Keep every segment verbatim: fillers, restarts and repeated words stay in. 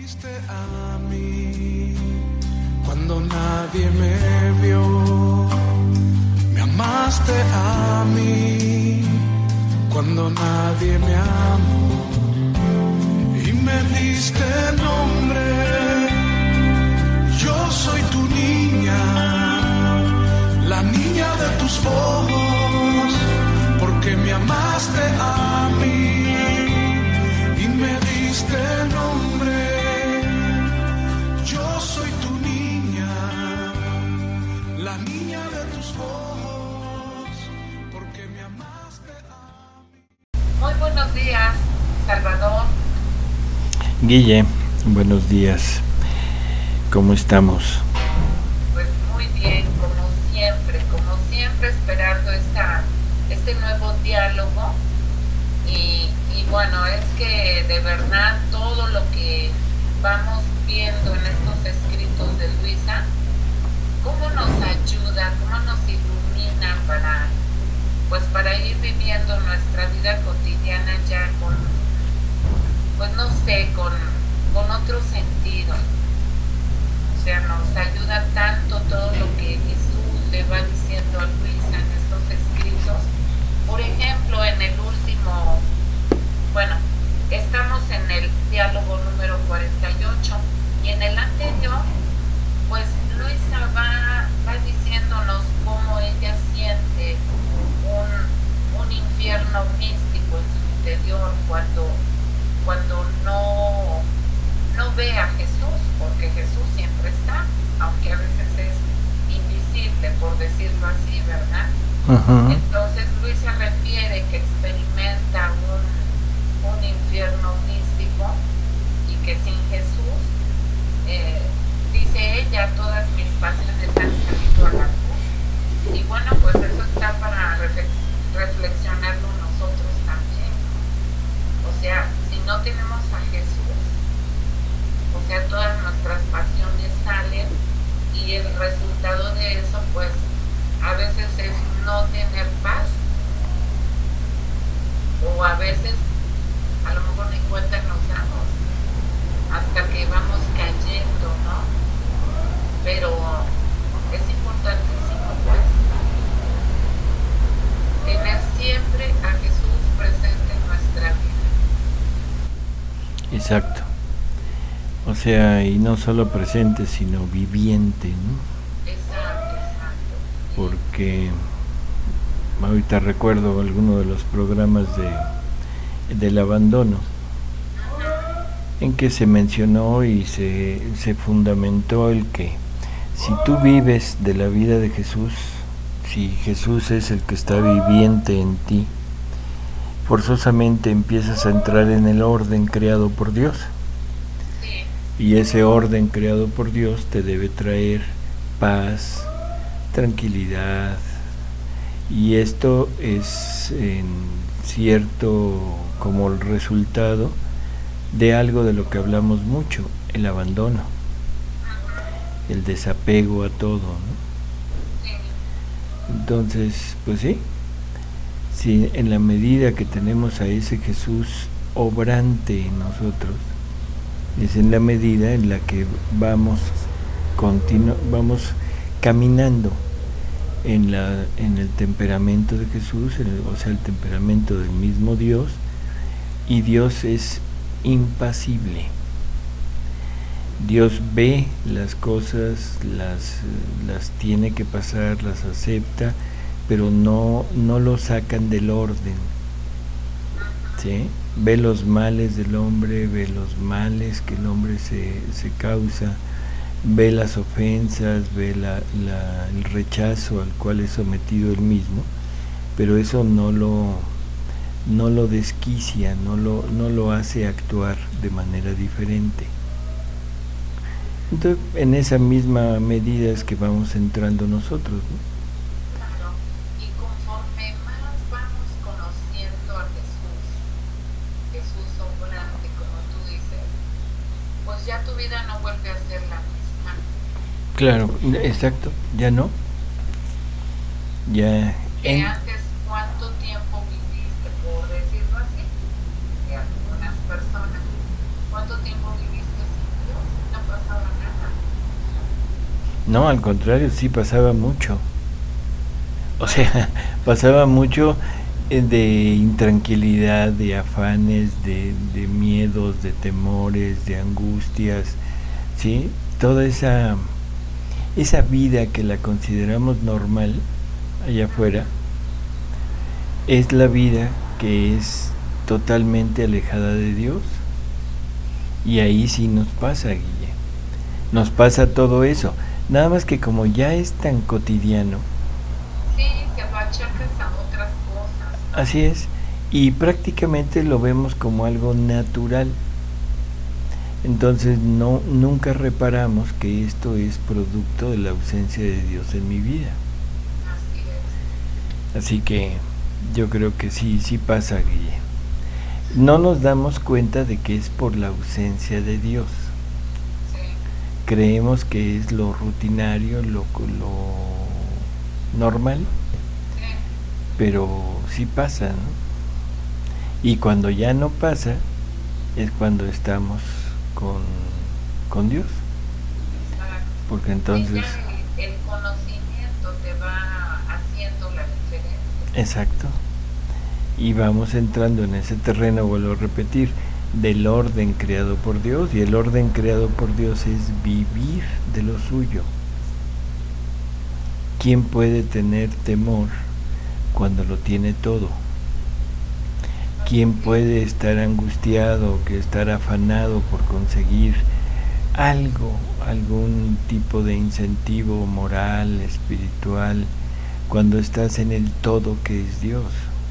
diste a mí cuando nadie me vio, me amaste a mí cuando nadie me amó y me diste nombre. Yo soy tu niña, la niña de tus ojos, porque me amaste a mí y me diste nombre. Yo soy tu niña, la niña de tus ojos, porque me amaste a mí. Muy buenos días, Salvador. Guille, buenos días. ¿Cómo estamos? Pues muy bien, como siempre, como siempre esperando esta, este nuevo diálogo y, y bueno, es que de verdad todo lo que vamos viendo en estos escritos de Luisa, cómo nos ayuda, cómo nos ilumina para, pues para ir viviendo nuestra vida cotidiana ya con, pues no sé, con, con otro sentido. O sea, nos ayuda tanto todo lo que Jesús le va diciendo a Luisa en estos escritos. Por ejemplo, en el último, bueno, estamos en el diálogo número cuarenta y ocho y en el anterior, pues Luisa va, va diciéndonos cómo ella siente un, un infierno místico en su interior cuando, cuando no, no ve a Jesús, porque Jesús siempre está, aunque a veces es invisible, por decirlo así, ¿verdad? Uh-huh. Entonces Luisa refiere que experimenta un, un infierno místico y que sin Jesús, eh, dice ella, todas mis pasiones han salido a la luz. Y bueno, pues eso está para reflex- reflexionarlo nosotros también. O sea, si no tenemos a Jesús, o sea, todas nuestras pasiones salen y el resultado de eso, pues, a veces es no tener paz, o a veces, a lo mejor ni cuenta nos damos, hasta que vamos cayendo, ¿no? Pero es importantísimo, pues, tener siempre a Jesús presente en nuestra vida. Exacto. O sea, y no solo presente, sino viviente, ¿no? Exacto, exacto. Porque ahorita recuerdo alguno de los programas de del abandono, en que se mencionó y se, se fundamentó el que si tú vives de la vida de Jesús, si Jesús es el que está viviente en ti, forzosamente empiezas a entrar en el orden creado por Dios. Y ese orden creado por Dios te debe traer paz, tranquilidad. Y esto es en cierto como el resultado de algo de lo que hablamos mucho, el abandono, el desapego a todo, ¿no? Entonces, pues sí, si en la medida que tenemos a ese Jesús obrante en nosotros, es en la medida en la que vamos continu- vamos caminando en la en el temperamento de Jesús, en el, o sea, el temperamento del mismo Dios, y Dios es impasible. Dios ve las cosas, las las tiene que pasar, las acepta, pero no no lo sacan del orden, ¿sí? Ve los males del hombre, ve los males que el hombre se, se causa, ve las ofensas, ve la, la, el rechazo al cual es sometido él mismo, pero eso no lo, no lo desquicia, no lo, no lo hace actuar de manera diferente. Entonces, en esa misma medida es que vamos entrando nosotros, ¿no? Ya tu vida no vuelve a ser la misma. Claro, exacto, ya no. Ya. Que en... antes, ¿cuánto tiempo viviste, por decirlo así? Que algunas personas, ¿cuánto tiempo viviste sin No, al contrario, sí pasaba mucho. O sea, pasaba mucho eh, de intranquilidad, de afanes, de, de miedos, de temores, de angustias, ¿sí? Toda esa, esa vida que la consideramos normal allá afuera, es la vida que es totalmente alejada de Dios. Y ahí sí nos pasa, Guille. Nos pasa todo eso. Nada más que como ya es tan cotidiano. Sí, que lo achacas a otras cosas. Así es. Y prácticamente lo vemos como algo natural. Entonces no, nunca reparamos que esto es producto de la ausencia de Dios en mi vida. Así es. Así que yo creo que sí, sí pasa, Guille. No nos damos cuenta de que es por la ausencia de Dios. Sí. Creemos que es lo rutinario, lo, lo normal, Sí. pero sí pasa, ¿no? Y cuando ya no pasa, es cuando estamos con, con Dios. Exacto. Porque entonces... Y ya el, el conocimiento te va haciendo la diferencia. Exacto. Y vamos entrando en ese terreno, vuelvo a repetir, del orden creado por Dios. Y el orden creado por Dios es vivir de lo suyo. ¿Quién puede tener temor cuando lo tiene todo? ¿Quién puede estar angustiado, que estar afanado por conseguir algo, algún tipo de incentivo moral, espiritual, cuando estás en el todo que es Dios?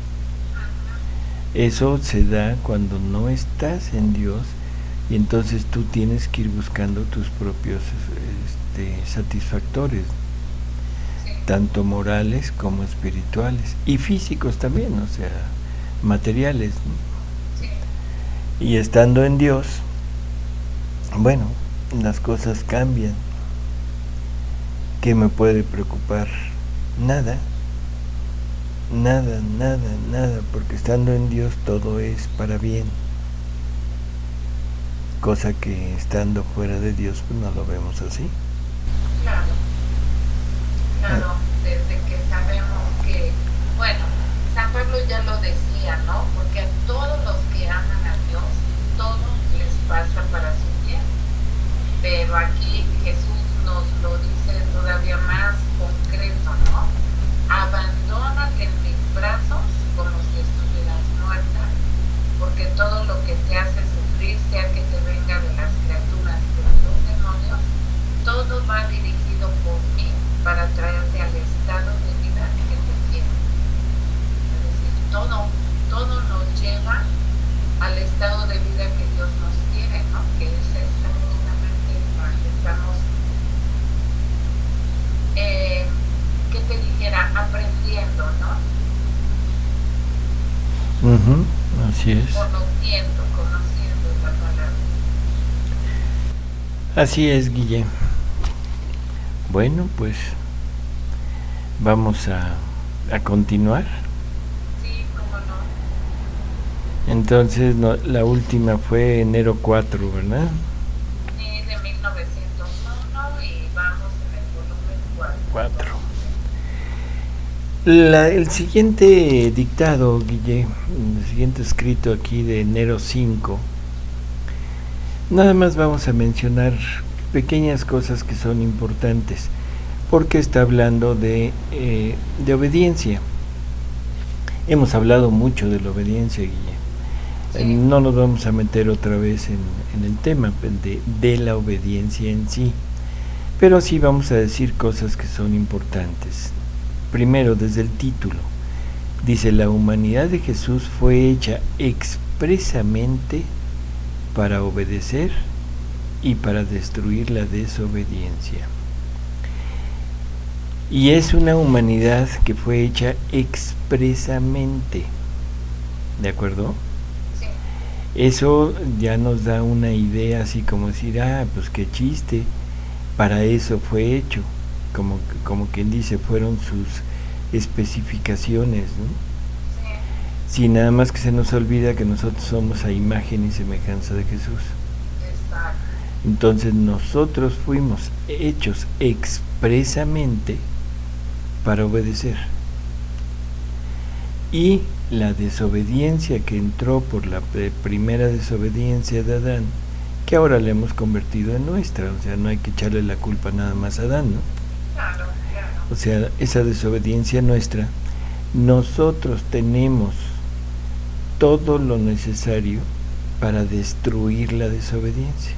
Eso se da cuando no estás en Dios, y entonces tú tienes que ir buscando tus propios este, satisfactores, Sí. tanto morales como espirituales, y físicos también, o sea, materiales. Sí. Y estando en Dios, bueno, las cosas cambian. ¿Qué me puede preocupar? Nada. Nada, nada, nada, porque estando en Dios todo es para bien. Cosa que estando fuera de Dios pues no lo vemos así. Claro. Claro, desde que sabemos que, bueno, San Pablo ya lo decía, ¿no? Porque a todos los que aman a Dios, todo les pasa para su bien. Pero aquí Jesús nos lo dice todavía más concreto, ¿no? Abandónate en mis brazos como si estuvieras muerta, porque todo lo que te hace sufrir, sea que te venga de las criaturas o de los demonios, todo va dirigido por mí para traerte al estado de vida que te quiero. Es decir, todo, todo nos lleva al estado de vida que Dios nos quiere, ¿no? Que es exactamente lo que estamos, eh, ¿qué te dijera? Aprendiendo, ¿no? Uh-huh, así es. Conociendo, conociendo esa palabra. Así es, Guille. Bueno, pues vamos a, a continuar. Sí, cómo no. Entonces no, la última fue enero cuatro, ¿verdad? Sí, de mil novecientos uno y vamos en el volumen cuatro. cuatro. La, el siguiente dictado, Guille, el siguiente escrito aquí de enero cinco, nada más vamos a mencionar pequeñas cosas que son importantes, porque está hablando de, eh, de obediencia. Hemos hablado mucho de la obediencia, Guille. Sí. No nos vamos a meter otra vez en, en el tema de, de la obediencia en sí, pero sí vamos a decir cosas que son importantes. Primero, desde el título, dice: la humanidad de Jesús fue hecha expresamente para obedecer y para destruir la desobediencia. Y es una humanidad que fue hecha expresamente, ¿de acuerdo? Sí. Eso ya nos da una idea, así como decir, ah, pues qué chiste, para eso fue hecho. Como, como quien dice, fueron sus especificaciones, ¿no? Sí. Sin nada más que se nos olvida que nosotros somos a imagen y semejanza de Jesús. Exacto. Entonces nosotros fuimos hechos expresamente expresamente para obedecer. Y la desobediencia que entró por la primera desobediencia de Adán, que ahora la hemos convertido en nuestra, o sea, no hay que echarle la culpa nada más a Adán, ¿no? Claro, claro. O sea, esa desobediencia nuestra, nosotros tenemos todo lo necesario para destruir la desobediencia.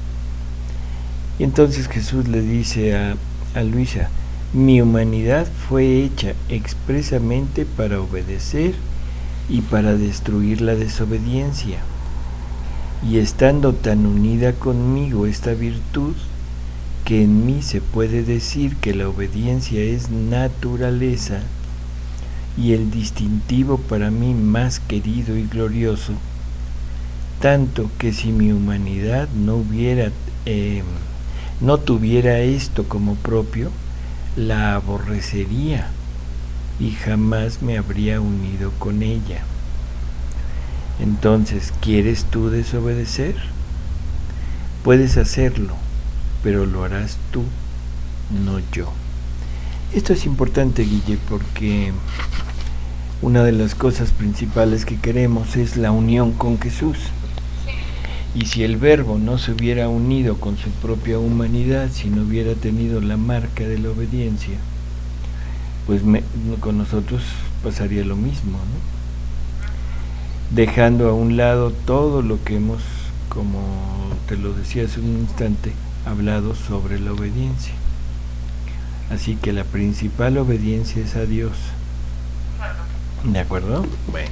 Y entonces Jesús le dice a, a Luisa, mi humanidad fue hecha expresamente para obedecer y para destruir la desobediencia. Y estando tan unida conmigo esta virtud, que en mí se puede decir que la obediencia es naturaleza y el distintivo para mí más querido y glorioso, tanto que si mi humanidad no hubiera eh, no tuviera esto como propio, la aborrecería y jamás me habría unido con ella. Entonces, ¿quieres tú desobedecer? Puedes hacerlo, pero lo harás tú, no yo. Esto es importante, Guille, porque una de las cosas principales que queremos es la unión con Jesús. Y si el Verbo no se hubiera unido con su propia humanidad, si no hubiera tenido la marca de la obediencia, pues me, con nosotros pasaría lo mismo, ¿no? Dejando a un lado todo lo que hemos, como te lo decía hace un instante, hablado sobre la obediencia. Así que la principal obediencia es a Dios. ¿De acuerdo? Bueno.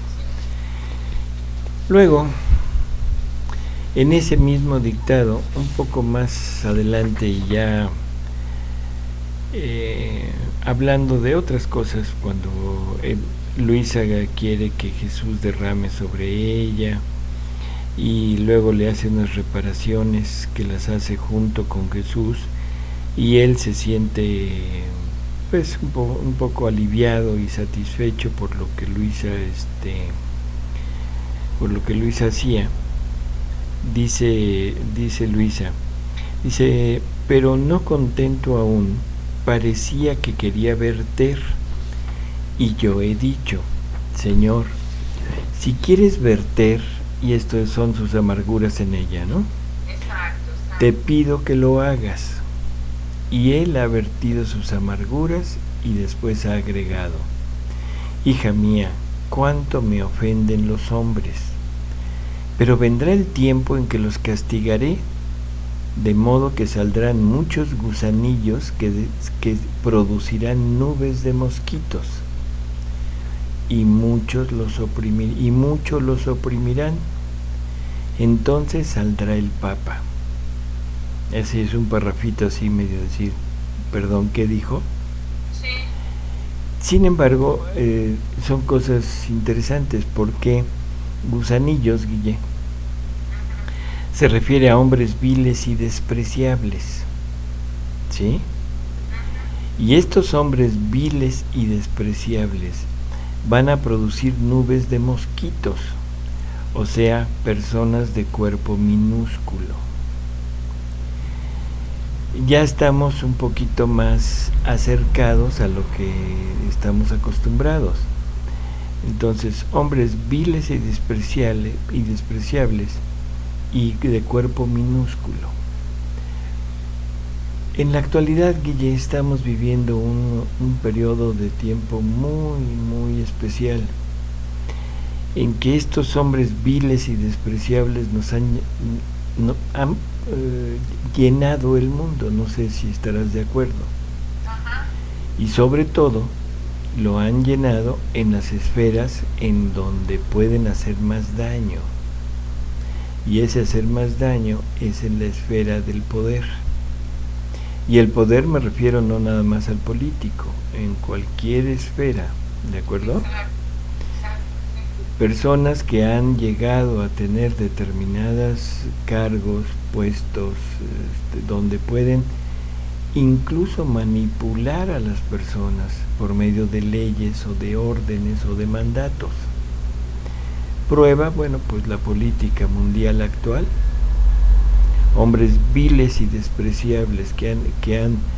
Luego, en ese mismo dictado, un poco más adelante y ya eh, hablando de otras cosas, cuando eh, Luisa quiere que Jesús derrame sobre ella y luego le hace unas reparaciones que las hace junto con Jesús y él se siente pues un, po un poco aliviado y satisfecho por lo que Luisa este por lo que Luisa hacía. Dice, dice Luisa, dice, pero no contento aún, parecía que quería verter, y yo he dicho, Señor, si quieres verter, y esto son sus amarguras en ella, ¿no? Exacto, exacto. Te pido que lo hagas. Y él ha vertido sus amarguras y después ha agregado, hija mía, cuánto me ofenden los hombres. Pero vendrá el tiempo en que los castigaré, de modo que saldrán muchos gusanillos que, de, que producirán nubes de mosquitos, y muchos los oprimir, y muchos los oprimirán. Entonces saldrá el Papa. Ese es un parrafito así medio decir, perdón, ¿qué dijo? Sí. Sin embargo, eh, son cosas interesantes porque gusanillos, Guille, se refiere a hombres viles y despreciables, ¿sí? Y estos hombres viles y despreciables van a producir nubes de mosquitos, o sea, personas de cuerpo minúsculo. Ya estamos un poquito más acercados a lo que estamos acostumbrados. Entonces, hombres viles y despreciables, y despreciables y de cuerpo minúsculo. En la actualidad, Guille, estamos viviendo un, un periodo de tiempo muy, muy especial, en que estos hombres viles y despreciables nos han, no, han eh, llenado el mundo, no sé si estarás de acuerdo. Ajá. Y sobre todo, lo han llenado en las esferas en donde pueden hacer más daño. Y ese hacer más daño es en la esfera del poder. Y el poder me refiero no nada más al político, en cualquier esfera, ¿de acuerdo? Exacto, exacto, sí. Personas que han llegado a tener determinados cargos, puestos, este, donde pueden incluso manipular a las personas por medio de leyes o de órdenes o de mandatos. Prueba, bueno, pues la política mundial actual, hombres viles y despreciables que han, que han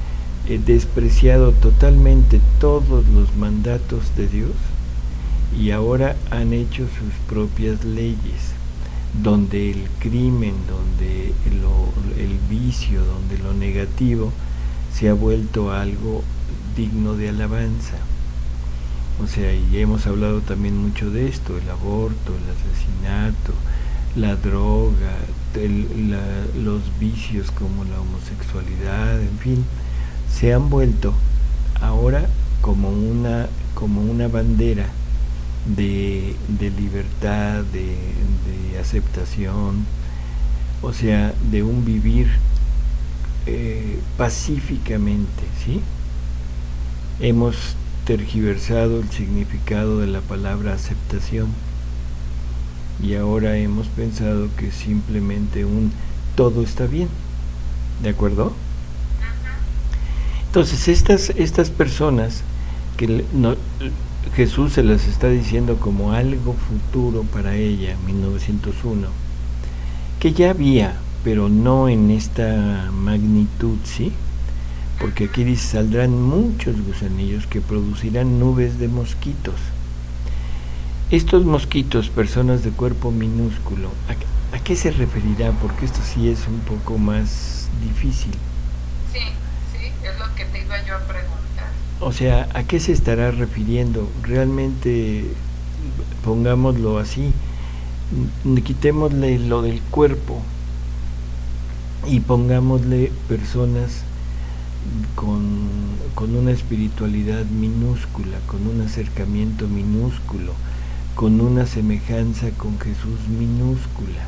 eh, despreciado totalmente todos los mandatos de Dios y ahora han hecho sus propias leyes, donde el crimen, donde lo, el vicio, donde lo negativo se ha vuelto algo digno de alabanza. O sea, y hemos hablado también mucho de esto, el aborto, el asesinato, la droga, el, la, los vicios como la homosexualidad, en fin, se han vuelto ahora como una, como una bandera de, de libertad, de, de aceptación, o sea, de un vivir eh, pacíficamente, ¿sí? Hemos tergiversado el significado de la palabra aceptación y ahora hemos pensado que simplemente un todo está bien, ¿de acuerdo? Entonces estas, estas personas que no, Jesús se las está diciendo como algo futuro para ella, mil novecientos uno, que ya había, pero no en esta magnitud, ¿sí? Porque aquí dice, saldrán muchos gusanillos que producirán nubes de mosquitos. Estos mosquitos, personas de cuerpo minúsculo, ¿a, a qué se referirá? Porque esto sí es un poco más difícil. Sí, sí, es lo que te iba yo a preguntar. O sea, ¿a qué se estará refiriendo? Realmente, pongámoslo así, quitémosle lo del cuerpo y pongámosle personas con, con una espiritualidad minúscula, con un acercamiento minúsculo, con una semejanza con Jesús minúscula.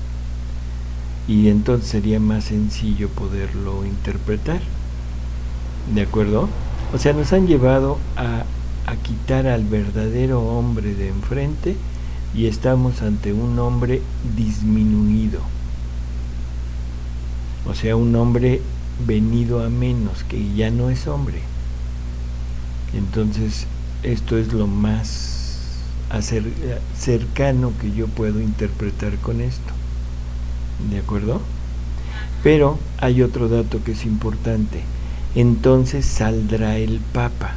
Y entonces sería más sencillo poderlo interpretar. ¿De acuerdo? O sea, nos han llevado a, a quitar al verdadero hombre de enfrente y estamos ante un hombre disminuido. O sea, un hombre venido a menos, que ya no es hombre. Entonces, esto es lo más acer cercano que yo puedo interpretar con esto. ¿De acuerdo? Pero hay otro dato que es importante. Entonces saldrá el Papa.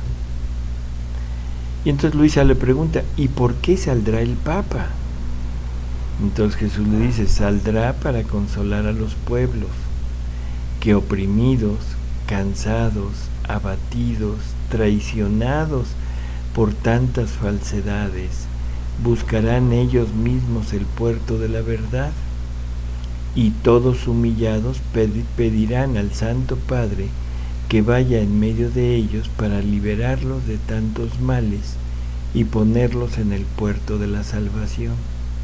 Y entonces Luisa le pregunta, ¿y por qué saldrá el Papa? Entonces Jesús le dice, saldrá para consolar a los pueblos, que oprimidos, cansados, abatidos, traicionados por tantas falsedades, buscarán ellos mismos el puerto de la verdad, y todos humillados pedirán al Santo Padre que vaya en medio de ellos para liberarlos de tantos males y ponerlos en el puerto de la salvación.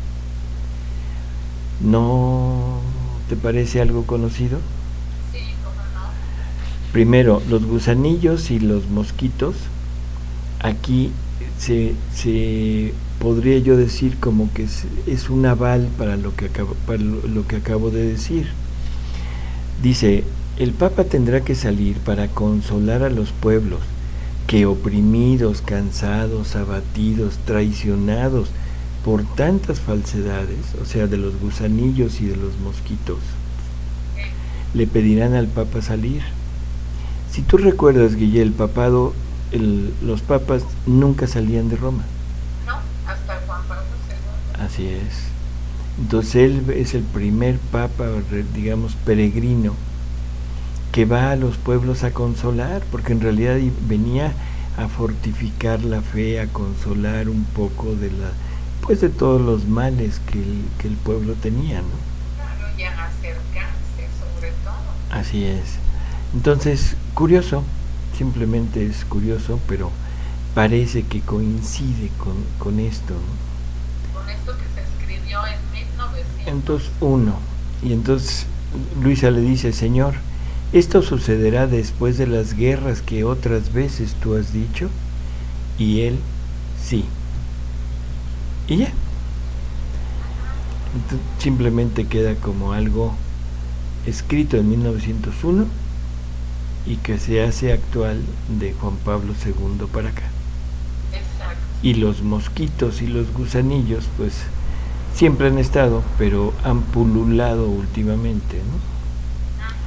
¿No te parece algo conocido? Sí, ¿cómo no? Primero, los gusanillos y los mosquitos, aquí se, se podría yo decir como que es, es un aval para lo que acabo, para lo, lo que acabo de decir. Dice, el Papa tendrá que salir para consolar a los pueblos que oprimidos, cansados, abatidos, traicionados por tantas falsedades, o sea, de los gusanillos y de los mosquitos, le pedirán al Papa salir. Si tú recuerdas, Guille, el papado, el, los papas nunca salían de Roma. No, hasta Juan Pablo segundo. Así es. Entonces él es el primer papa, digamos, peregrino, que va a los pueblos a consolar, porque en realidad venía a fortificar la fe, a consolar un poco de la, pues de todos los males que el, que el pueblo tenía, ¿no? Claro, y a acercarse sobre todo. Así es. Entonces, curioso, simplemente es curioso, pero parece que coincide con, con esto, ¿no? Con esto que se escribió en mil novecientos. Entonces, uno, y entonces Luisa le dice, Señor, ¿esto sucederá después de las guerras que otras veces tú has dicho? Y él, sí. Y ya. Entonces, simplemente queda como algo escrito en mil novecientos uno y que se hace actual de Juan Pablo segundo para acá. Exacto. Y los mosquitos y los gusanillos, pues, siempre han estado, pero han pululado últimamente, ¿no?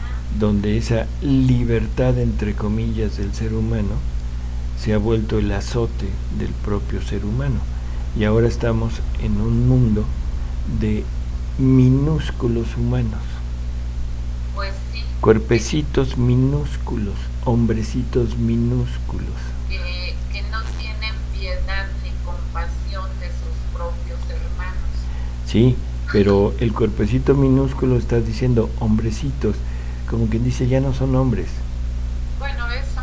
donde esa libertad entre comillas del ser humano se ha vuelto el azote del propio ser humano, y ahora estamos en un mundo de minúsculos humanos. Pues sí. Cuerpecitos minúsculos, hombrecitos minúsculos. Que, que no tienen piedad ni compasión de sus propios hermanos. Sí, pero el cuerpecito minúsculo está diciendo hombrecitos, como quien dice, ya no son hombres. Bueno, eso.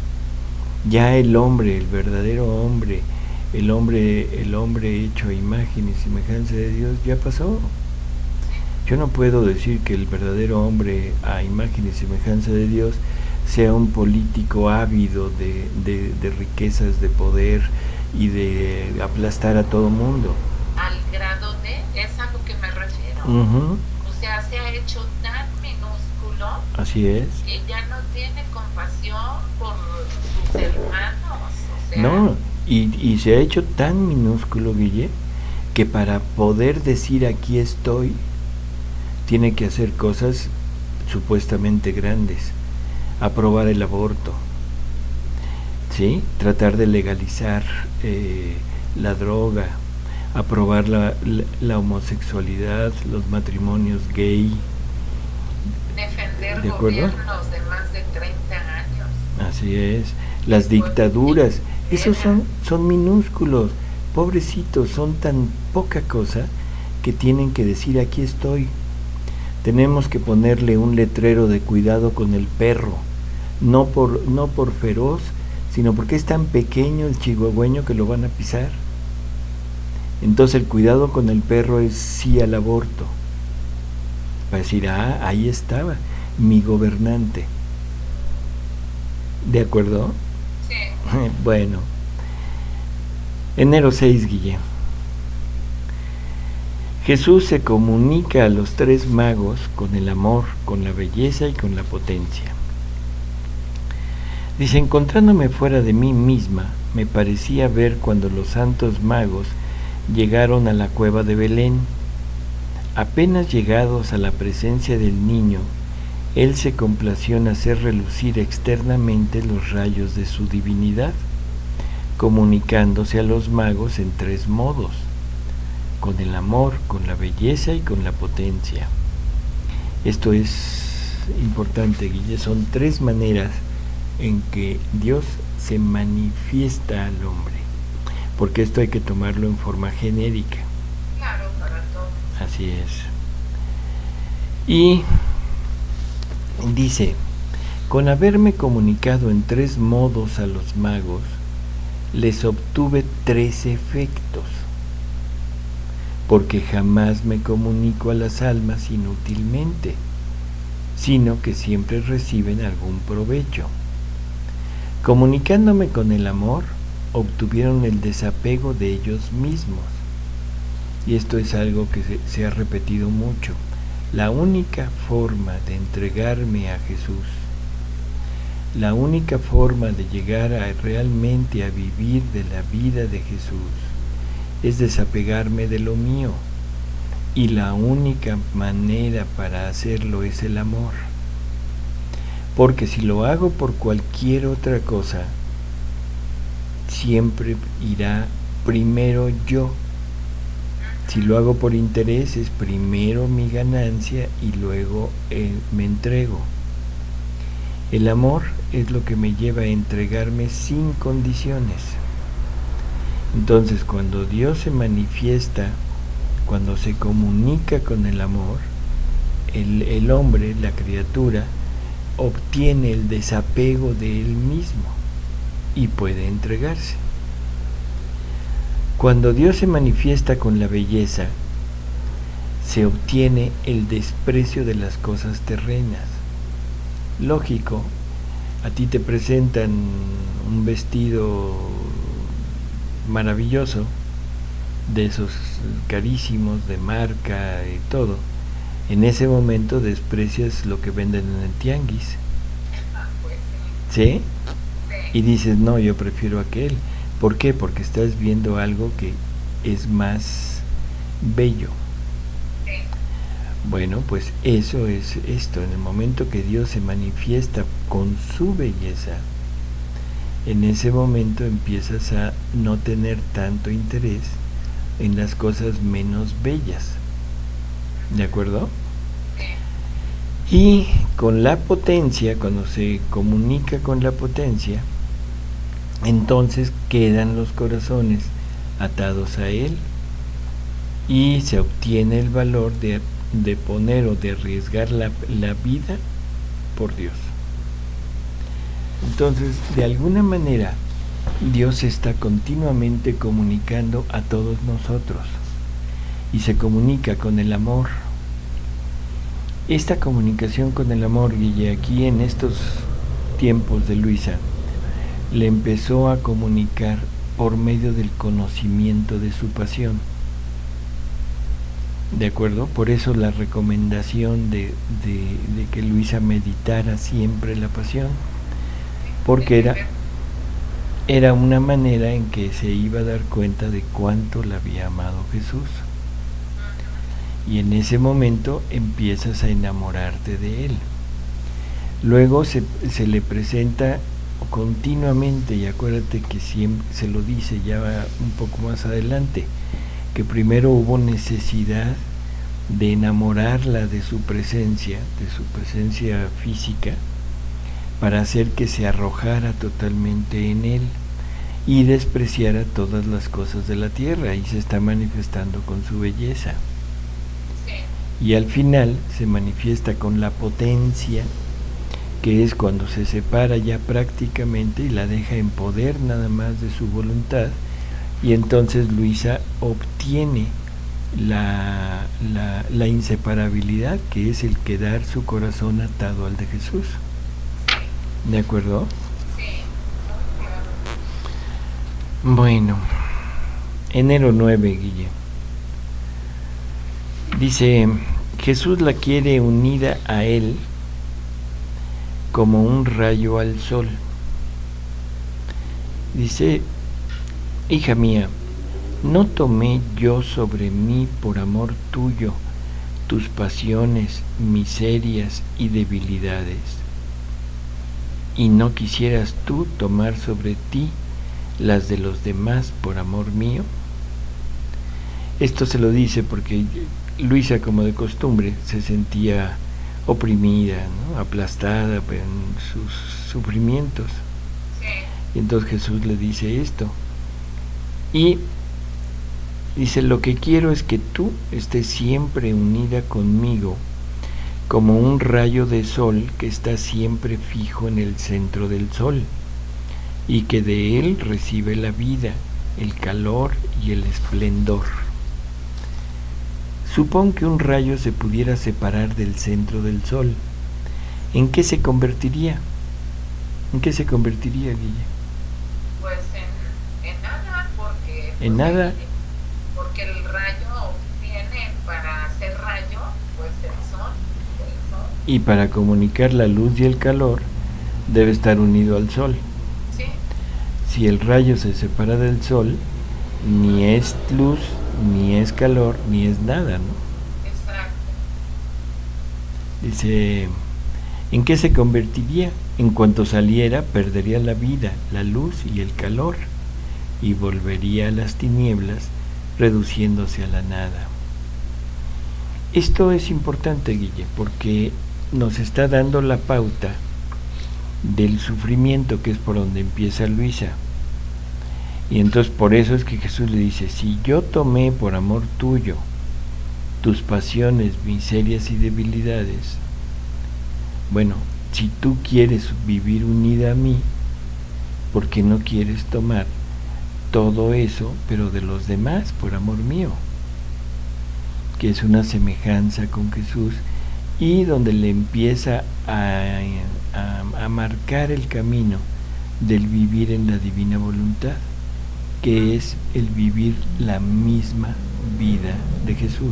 Ya el hombre, el verdadero hombre, el hombre, el hombre hecho a imagen y semejanza de Dios, ya pasó. Yo no puedo decir que el verdadero hombre a imagen y semejanza de Dios sea un político ávido de, de, de riquezas, de poder y de aplastar a todo mundo. Al grado de, es a lo que me refiero. Uh-huh. O sea, se ha hecho tan minúsculo. Así es. Que ya no tiene compasión por sus hermanos. O sea, no, y, y se ha hecho tan minúsculo, Guille, que para poder decir aquí estoy, tiene que hacer cosas supuestamente grandes. Aprobar el aborto, ¿sí? Tratar de legalizar eh, la droga, aprobar la, la, la homosexualidad, los matrimonios gay. Defender ¿de acuerdo? Gobiernos de más de treinta años. Así es, las dictaduras, esos son, son minúsculos, pobrecitos, son tan poca cosa que tienen que decir aquí estoy. Tenemos que ponerle un letrero de cuidado con el perro, no por, no por feroz, sino porque es tan pequeño el chihuahueño que lo van a pisar. Entonces el cuidado con el perro es sí al aborto. Para decir, ah, ahí estaba mi gobernante. ¿De acuerdo? Sí. Bueno. Enero seis, Guille. Jesús se comunica a los tres magos con el amor, con la belleza y con la potencia. Dice, encontrándome fuera de mí misma, me parecía ver cuando los santos magos llegaron a la cueva de Belén. Apenas llegados a la presencia del niño, él se complació en hacer relucir externamente los rayos de su divinidad, comunicándose a los magos en tres modos: con el amor, con la belleza y con la potencia. Esto es importante, Guille, son tres maneras en que Dios se manifiesta al hombre, porque esto hay que tomarlo en forma genérica. Claro, para todos. Así es. Y dice, con haberme comunicado en tres modos a los magos, les obtuve tres efectos, porque jamás me comunico a las almas inútilmente, sino que siempre reciben algún provecho. Comunicándome con el amor, obtuvieron el desapego de ellos mismos. Y esto es algo que se, se ha repetido mucho. La única forma de entregarme a Jesús, la única forma de llegar a realmente a vivir de la vida de Jesús, es desapegarme de lo mío, y la única manera para hacerlo es el amor, porque si lo hago por cualquier otra cosa, siempre irá primero yo. Si lo hago por interés, es primero mi ganancia y luego eh, me entrego. El amor es lo que me lleva a entregarme sin condiciones. Entonces, cuando Dios se manifiesta, cuando se comunica con el amor, el, el hombre, la criatura, obtiene el desapego de él mismo y puede entregarse. Cuando Dios se manifiesta con la belleza, se obtiene el desprecio de las cosas terrenas. Lógico, a ti te presentan un vestido maravilloso, de esos carísimos, de marca y todo. En ese momento desprecias lo que venden en el tianguis. ¿Sí? Y dices, no, yo prefiero aquel. ¿Por qué? Porque estás viendo algo que es más bello. Bueno, pues eso es esto, en el momento que Dios se manifiesta con su belleza, en ese momento empiezas a no tener tanto interés en las cosas menos bellas, ¿de acuerdo? Y con la potencia, cuando se comunica con la potencia, entonces quedan los corazones atados a Él y se obtiene el valor de, de poner o de arriesgar la, la vida por Dios. Entonces, de alguna manera, Dios está continuamente comunicando a todos nosotros y se comunica con el amor. Esta comunicación con el amor, Guille, aquí en estos tiempos de Luisa, le empezó a comunicar por medio del conocimiento de su pasión. ¿De acuerdo? Por eso la recomendación de, de, de que Luisa meditara siempre la pasión, porque era, era una manera en que se iba a dar cuenta de cuánto la había amado Jesús. Y en ese momento empiezas a enamorarte de Él. Luego se, se le presenta continuamente, y acuérdate que siempre se lo dice ya un poco más adelante, que primero hubo necesidad de enamorarla de su presencia, de su presencia física, para hacer que se arrojara totalmente en Él y despreciara todas las cosas de la tierra, y se está manifestando con su belleza. Y al final se manifiesta con la potencia, que es cuando se separa ya prácticamente y la deja en poder nada más de su voluntad, y entonces Luisa obtiene la, la, la inseparabilidad, que es el quedar su corazón atado al de Jesús. ¿De acuerdo? Sí. Bueno, enero nueve, Guille. Dice, Jesús la quiere unida a Él como un rayo al sol. Dice, hija mía, ¿no tomé yo sobre mí por amor tuyo tus pasiones, miserias y debilidades? ¿Y no quisieras tú tomar sobre ti las de los demás por amor mío? Esto se lo dice porque Luisa, como de costumbre, se sentía oprimida, ¿no? Aplastada en sus sufrimientos. Sí. Y entonces Jesús le dice esto. Y dice, lo que quiero es que tú estés siempre unida conmigo, como un rayo de sol que está siempre fijo en el centro del sol, y que de él recibe la vida, el calor y el esplendor. Supón que un rayo se pudiera separar del centro del sol. ¿En qué se convertiría? ¿En qué se convertiría, Guille? Pues en, en nada, porque... ¿En nada? Porque el rayo tiene para hacer rayo, pues el sol, el sol. Y para comunicar la luz y el calor, debe estar unido al sol. Sí. Si el rayo se separa del sol, ni es luz, ni es calor, ni es nada, ¿no? Exacto. Dice, ¿en qué se convertiría? En cuanto saliera, perdería la vida, la luz y el calor, y volvería a las tinieblas, reduciéndose a la nada. Esto es importante, Guille, porque nos está dando la pauta del sufrimiento, que es por donde empieza Luisa. Y entonces por eso es que Jesús le dice, si yo tomé por amor tuyo tus pasiones, miserias y debilidades, bueno, si tú quieres vivir unida a mí, ¿por qué no quieres tomar todo eso, pero de los demás, por amor mío? Que es una semejanza con Jesús, y donde le empieza a, a, a marcar el camino del vivir en la divina voluntad, que es el vivir la misma vida de Jesús.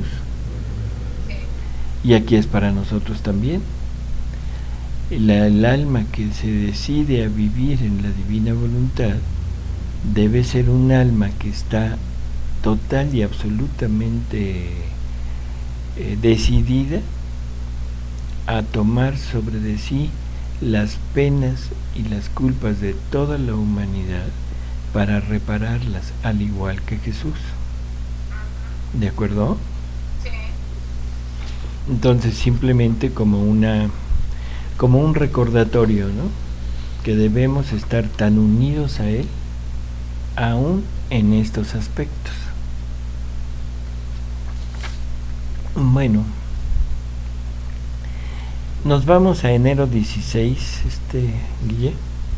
Y aquí es para nosotros también. La, el alma que se decide a vivir en la divina voluntad debe ser un alma que está total y absolutamente eh, decidida a tomar sobre de sí las penas y las culpas de toda la humanidad para repararlas, al igual que Jesús. ¿De acuerdo? Sí. Entonces, simplemente como una como un recordatorio, ¿no? Que debemos estar tan unidos a Él aún en estos aspectos. Bueno, nos vamos a enero dieciséis, este, Guille.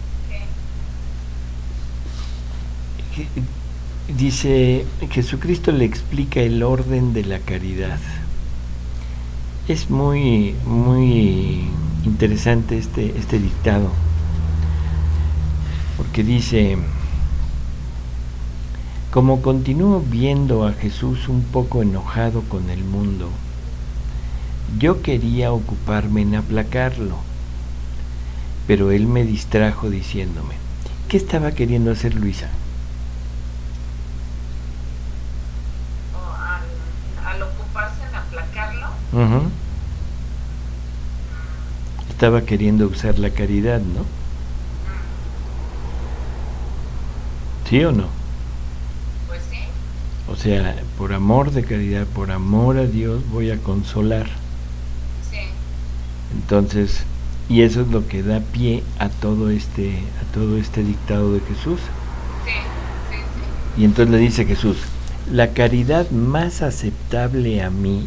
Sí. Dice, Jesucristo le explica el orden de la caridad. Es muy, muy interesante este, este dictado, porque dice: como continúo viendo a Jesús un poco enojado con el mundo, yo quería ocuparme en aplacarlo, pero él me distrajo diciéndome, ¿qué estaba queriendo hacer Luisa? Oh, al, al ocuparse en aplacarlo. Uh-huh. Estaba queriendo usar la caridad, ¿no? ¿Sí o no? Pues sí. O sea, por amor de caridad, por amor a Dios, voy a consolar. Sí. Entonces, y eso es lo que da pie a todo este, a todo este dictado de Jesús. Sí, sí, sí. Y entonces le dice Jesús: la caridad más aceptable a mí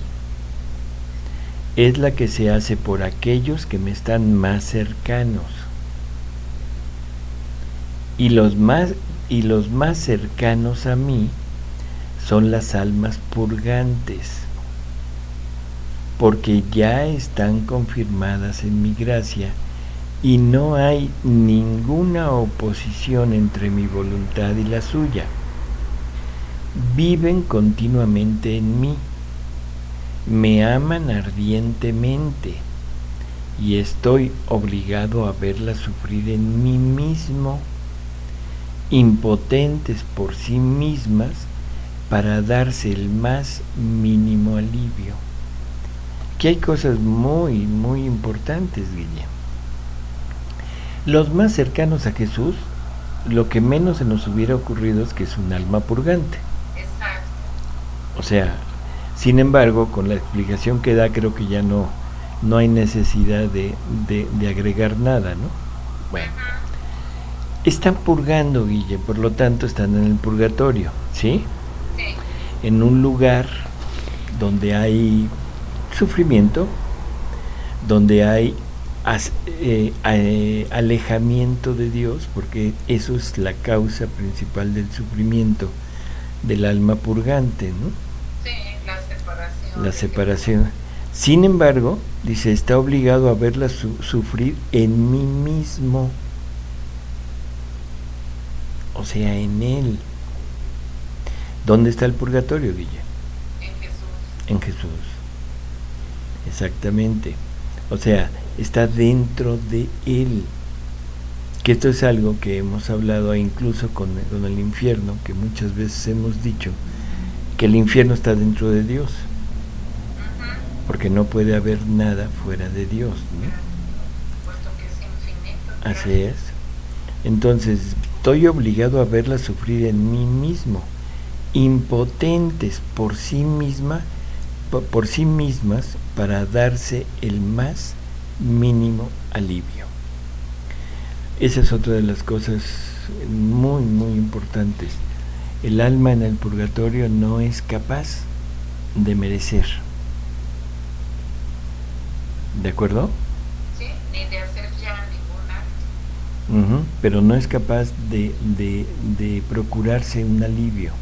es la que se hace por aquellos que me están más cercanos. Y los más, y los más cercanos a mí son las almas purgantes, porque ya están confirmadas en mi gracia y no hay ninguna oposición entre mi voluntad y la suya. Viven continuamente en mí, me aman ardientemente y estoy obligado a verlas sufrir en mí mismo, impotentes por sí mismas para darse el más mínimo alivio. Aquí hay cosas muy, muy importantes, Guille. Los más cercanos a Jesús, lo que menos se nos hubiera ocurrido es que es un alma purgante. Exacto. O sea, sin embargo, con la explicación que da, creo que ya no, no hay necesidad de, de, de agregar nada, ¿no? Bueno, están purgando, Guille, por lo tanto están en el purgatorio, ¿sí? Sí. En un lugar donde hay sufrimiento, donde hay as, eh, eh, alejamiento de Dios, porque eso es la causa principal del sufrimiento del alma purgante, ¿no? Sí, la separación. La separación. Sin embargo, dice, está obligado a verla su sufrir en mí mismo, o sea, en Él. ¿Dónde está el purgatorio, Guille? En Jesús. En Jesús. Exactamente. O sea, está dentro de Él. Que esto es algo que hemos hablado incluso con, con el infierno, que muchas veces hemos dicho que el infierno está dentro de Dios, Uh-huh. porque no puede haber nada fuera de Dios, ¿no? Puesto que es infinito. Así claro. es. Entonces, estoy obligado a verla sufrir en mí mismo, impotentes por sí misma, por, por sí mismas, para darse el más mínimo alivio. Esa es otra de las cosas muy, muy importantes. El alma en el purgatorio no es capaz de merecer. ¿De acuerdo? Sí, ni de hacer ya ningún acto. Uh-huh. Pero no es capaz de, de, de procurarse un alivio.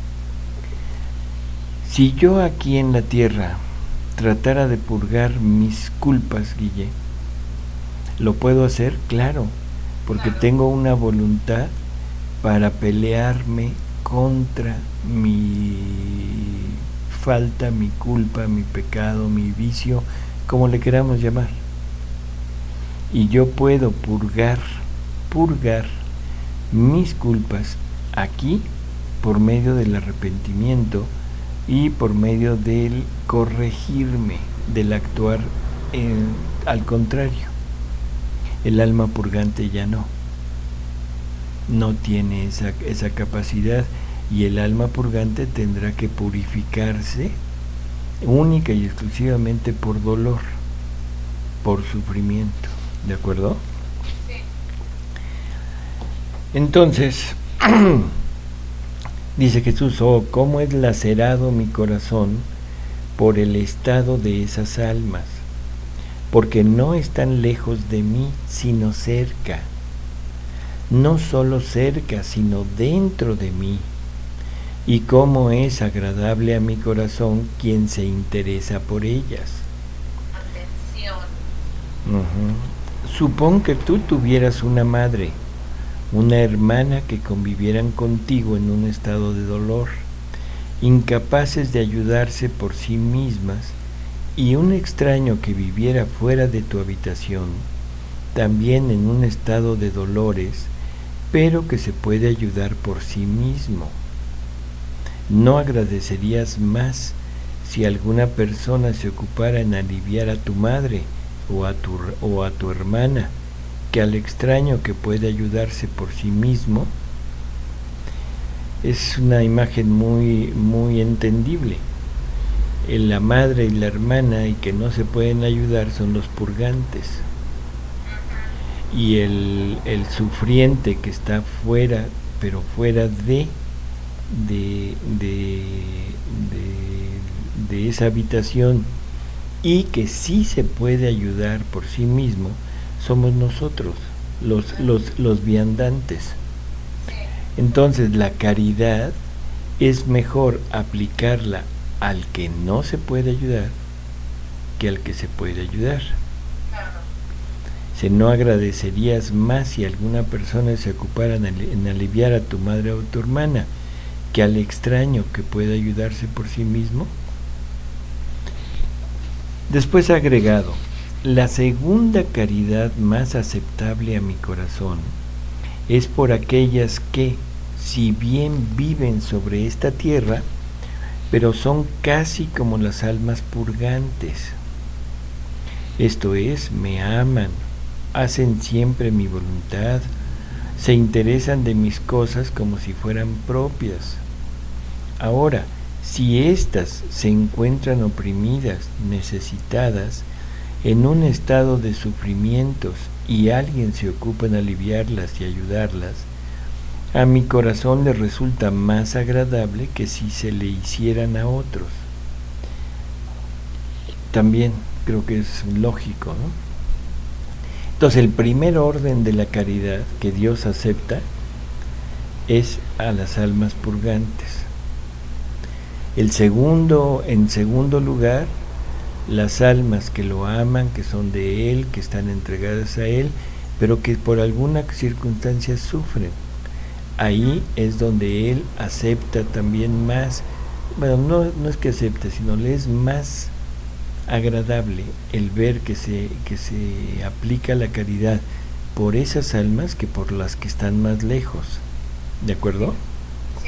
Si yo aquí en la tierra tratara de purgar mis culpas, Guille, ¿lo puedo hacer? Claro, porque Claro. tengo una voluntad para pelearme contra mi falta, mi culpa, mi pecado, mi vicio, como le queramos llamar. Y yo puedo purgar, purgar mis culpas aquí por medio del arrepentimiento y por medio del corregirme, del actuar en, al contrario. El alma purgante ya no, no tiene esa, esa capacidad, y el alma purgante tendrá que purificarse única y exclusivamente por dolor, por sufrimiento, ¿de acuerdo? Sí. Entonces, dice Jesús: oh, cómo es lacerado mi corazón por el estado de esas almas, porque no están lejos de mí, sino cerca, no solo cerca, sino dentro de mí. Y cómo es agradable a mi corazón quien se interesa por ellas. Atención. Uh-huh. Supón que tú tuvieras una madre, una hermana que convivieran contigo en un estado de dolor, incapaces de ayudarse por sí mismas, y un extraño que viviera fuera de tu habitación, también en un estado de dolores, pero que se puede ayudar por sí mismo. ¿No agradecerías más si alguna persona se ocupara en aliviar a tu madre o a tu, o a tu hermana, que al extraño que puede ayudarse por sí mismo? Es una imagen muy, muy entendible. La madre y la hermana y que no se pueden ayudar son los purgantes, y el, el sufriente que está fuera, pero fuera de De, de, de, de esa habitación, y que sí se puede ayudar por sí mismo, somos nosotros, los, los, los viandantes. Entonces la caridad es mejor aplicarla al que no se puede ayudar que al que se puede ayudar. Si no agradecerías más si alguna persona se ocupara en aliviar a tu madre o tu hermana que al extraño que puede ayudarse por sí mismo. Después ha agregado: la segunda caridad más aceptable a mi corazón es por aquellas que, si bien viven sobre esta tierra, pero son casi como las almas purgantes. Esto es, me aman, hacen siempre mi voluntad, se interesan de mis cosas como si fueran propias. Ahora, si éstas se encuentran oprimidas, necesitadas, en un estado de sufrimientos, y alguien se ocupa en aliviarlas y ayudarlas, a mi corazón le resulta más agradable que si se le hicieran a otros. También creo que es lógico, ¿no? Entonces, el primer orden de la caridad que Dios acepta es a las almas purgantes. El segundo, en segundo lugar, las almas que lo aman, que son de Él, que están entregadas a Él, pero que por alguna circunstancia sufren. Ahí es donde Él acepta también más, bueno, no, no es que acepte, sino le es más agradable el ver que se, que se aplica la caridad por esas almas que por las que están más lejos. ¿De acuerdo? Sí.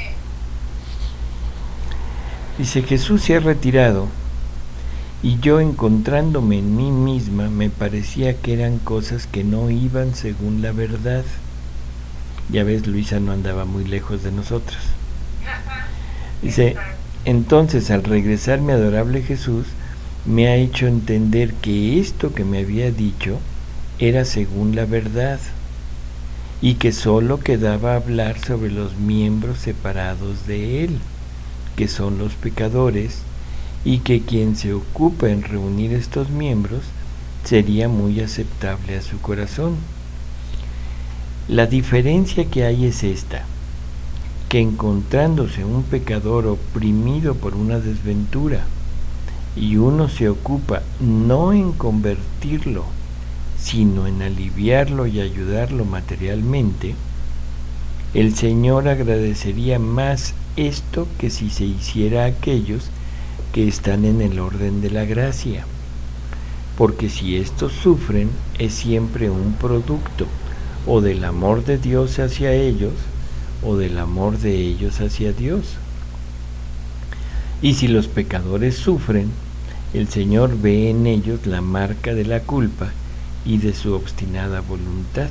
Dice: Jesús se ha retirado, y yo, encontrándome en mí misma, me parecía que eran cosas que no iban según la verdad. Ya ves, Luisa no andaba muy lejos de nosotros. Dice: entonces, al regresar mi adorable Jesús, me ha hecho entender que esto que me había dicho era según la verdad, y que sólo quedaba hablar sobre los miembros separados de Él, que son los pecadores, y que quien se ocupa en reunir estos miembros sería muy aceptable a su corazón. La diferencia que hay es esta: que encontrándose un pecador oprimido por una desventura, y uno se ocupa no en convertirlo, sino en aliviarlo y ayudarlo materialmente, el Señor agradecería más esto que si se hiciera a aquellos que están en el orden de la gracia, porque si estos sufren es siempre un producto o del amor de Dios hacia ellos o del amor de ellos hacia Dios. Y si los pecadores sufren, el Señor ve en ellos la marca de la culpa y de su obstinada voluntad.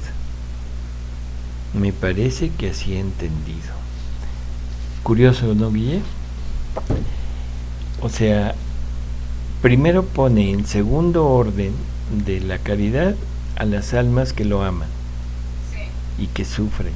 Me parece que así he entendido. Curioso, ¿no, Guille? O sea, primero pone en segundo orden de la caridad a las almas que lo aman y que sufren.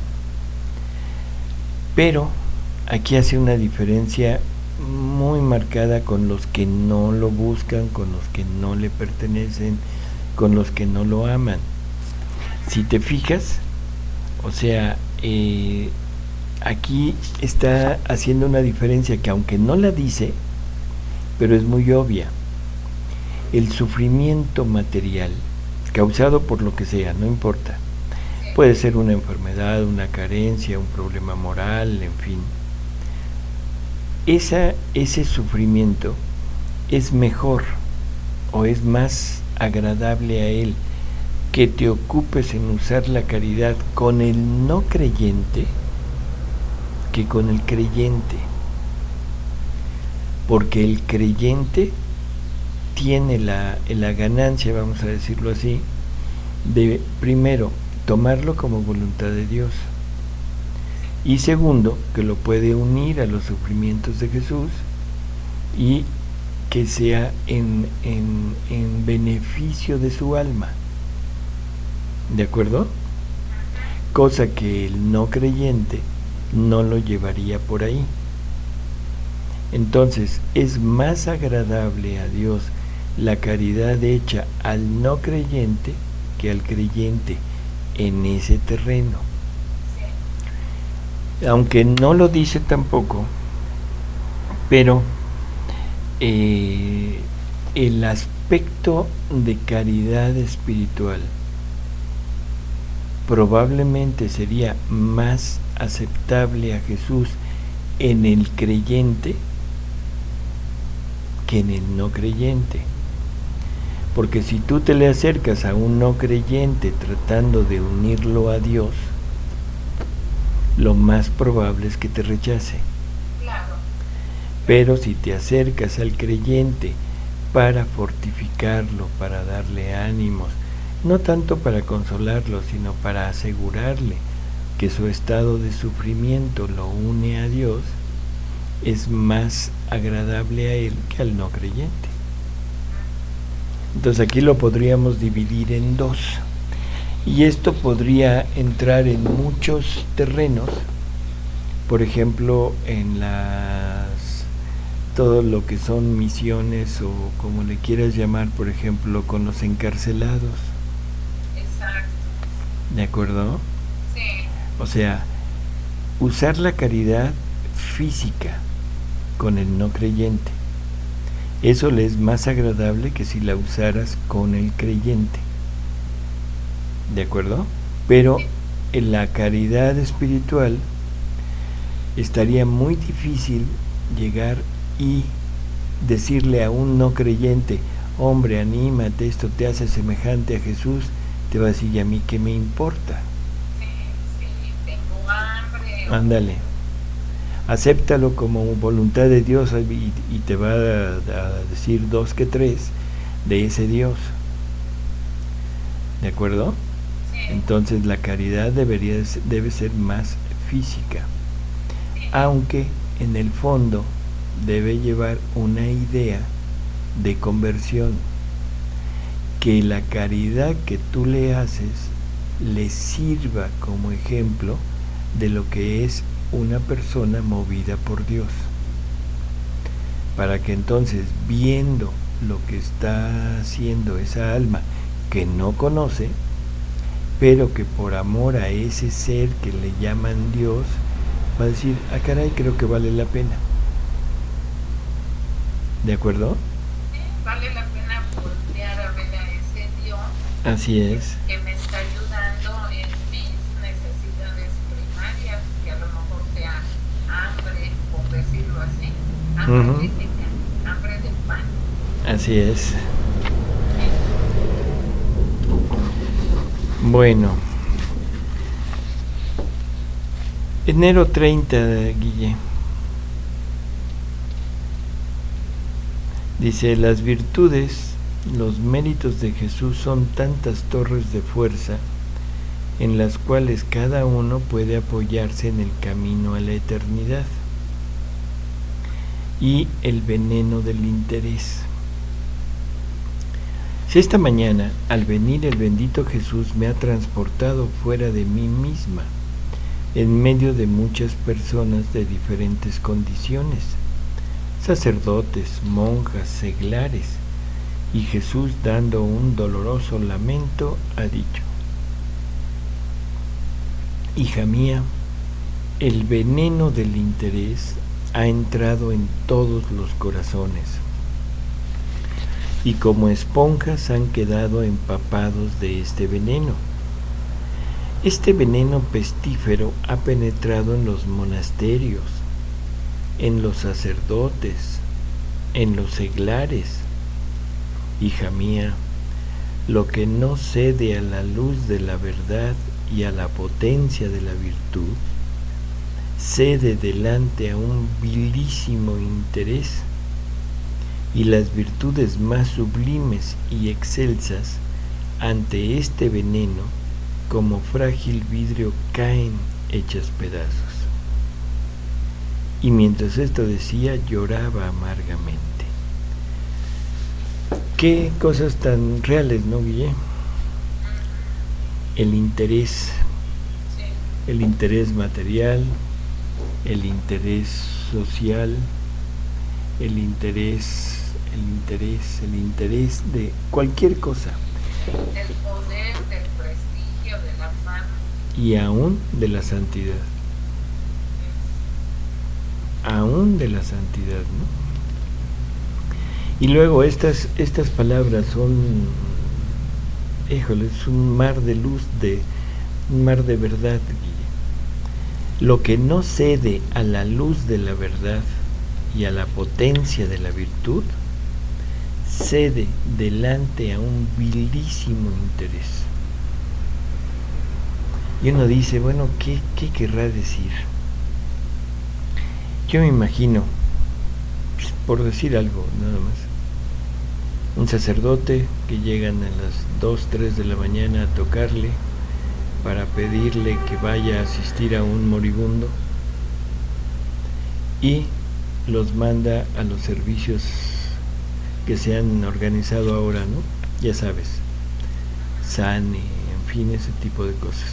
Pero aquí hace una diferencia muy marcada con los que no lo buscan, con los que no le pertenecen, con los que no lo aman. Si te fijas, o sea, eh, aquí está haciendo una diferencia que aunque no la dice, pero es muy obvia. El sufrimiento material, causado por lo que sea, no importa. Puede ser una enfermedad, una carencia, un problema moral, en fin. Esa, ese sufrimiento es mejor o es más agradable a él que te ocupes en usar la caridad con el no creyente que con el creyente, porque el creyente tiene la, la ganancia, vamos a decirlo así, de primero tomarlo como voluntad de Dios y segundo que lo puede unir a los sufrimientos de Jesús y que sea en, en, en beneficio de su alma, ¿de acuerdo? Cosa que el no creyente no lo llevaría por ahí. Entonces es más agradable a Dios la caridad hecha al no creyente que al creyente en ese terreno. Aunque no lo dice tampoco, pero eh, el aspecto de caridad espiritual probablemente sería más aceptable a Jesús en el creyente que en el no creyente. Porque si tú te le acercas a un no creyente tratando de unirlo a Dios, lo más probable es que te rechace. Claro. Pero si te acercas al creyente para fortificarlo, para darle ánimos, no tanto para consolarlo, sino para asegurarle que su estado de sufrimiento lo une a Dios, es más agradable a él que al no creyente. Entonces aquí lo podríamos dividir en dos. Y esto podría entrar en muchos terrenos, por ejemplo, en las todo lo que son misiones o como le quieras llamar, por ejemplo, con los encarcelados. Exacto. ¿De acuerdo? Sí. O sea, usar la caridad física con el no creyente. Eso le es más agradable que si la usaras con el creyente. ¿De acuerdo? Pero en la caridad espiritual estaría muy difícil llegar y decirle a un no creyente, hombre, anímate, esto te hace semejante a Jesús. Te va a decir, ¿y a mí qué me importa? Sí, sí, tengo hambre. Ándale. Acéptalo como voluntad de Dios y, y te va a, a decir dos que tres de ese Dios. ¿De acuerdo? Sí. Entonces la caridad debería debe ser más física, Sí. aunque en el fondo debe llevar una idea de conversión, que la caridad que tú le haces le sirva como ejemplo de lo que es una persona movida por Dios, para que entonces, viendo lo que está haciendo esa alma que no conoce, pero que por amor a ese ser que le llaman Dios, va a decir, ah caray, creo que vale la pena. ¿De acuerdo? Sí, vale la pena voltear a ver a ese Dios. Así es. Que me está ayudando en mis necesidades primarias, que a lo mejor sea hambre, por decirlo así, hambre Uh-huh. física, hambre de pan. Así es. Bueno. Enero treinta, Guille. Dice, las virtudes, los méritos de Jesús son tantas torres de fuerza en las cuales cada uno puede apoyarse en el camino a la eternidad. Y el veneno del interés. Si esta mañana, al venir el bendito Jesús me ha transportado fuera de mí misma, en medio de muchas personas de diferentes condiciones, sacerdotes, monjas, seglares, y Jesús, dando un doloroso lamento, ha dicho: hija mía, el veneno del interés ha entrado en todos los corazones, y como esponjas han quedado empapados de este veneno. Este veneno pestífero ha penetrado en los monasterios, en los sacerdotes, en los seglares. Hija mía, lo que no cede a la luz de la verdad y a la potencia de la virtud, cede delante a un vilísimo interés, y las virtudes más sublimes y excelsas ante este veneno, como frágil vidrio, caen hechas pedazos. Y mientras esto decía, lloraba amargamente. Qué cosas tan reales, ¿no, Guille? El interés, el interés material, el interés social, el interés, el interés, el interés de cualquier cosa. Del poder, del prestigio, de la fama. Y aún de la santidad. Aún de la santidad, ¿no? Y luego estas, estas palabras son, híjole, es un mar de luz, de un mar de verdad, Guille. Lo que no cede a la luz de la verdad y a la potencia de la virtud, cede delante a un vilísimo interés. Y uno dice, bueno, ¿qué, qué querrá decir? Yo me imagino, pues, por decir algo, nada más, un sacerdote que llegan a las dos, tres de la mañana a tocarle para pedirle que vaya a asistir a un moribundo, y los manda a los servicios que se han organizado ahora, ¿no? Ya sabes, Sane, en fin, ese tipo de cosas.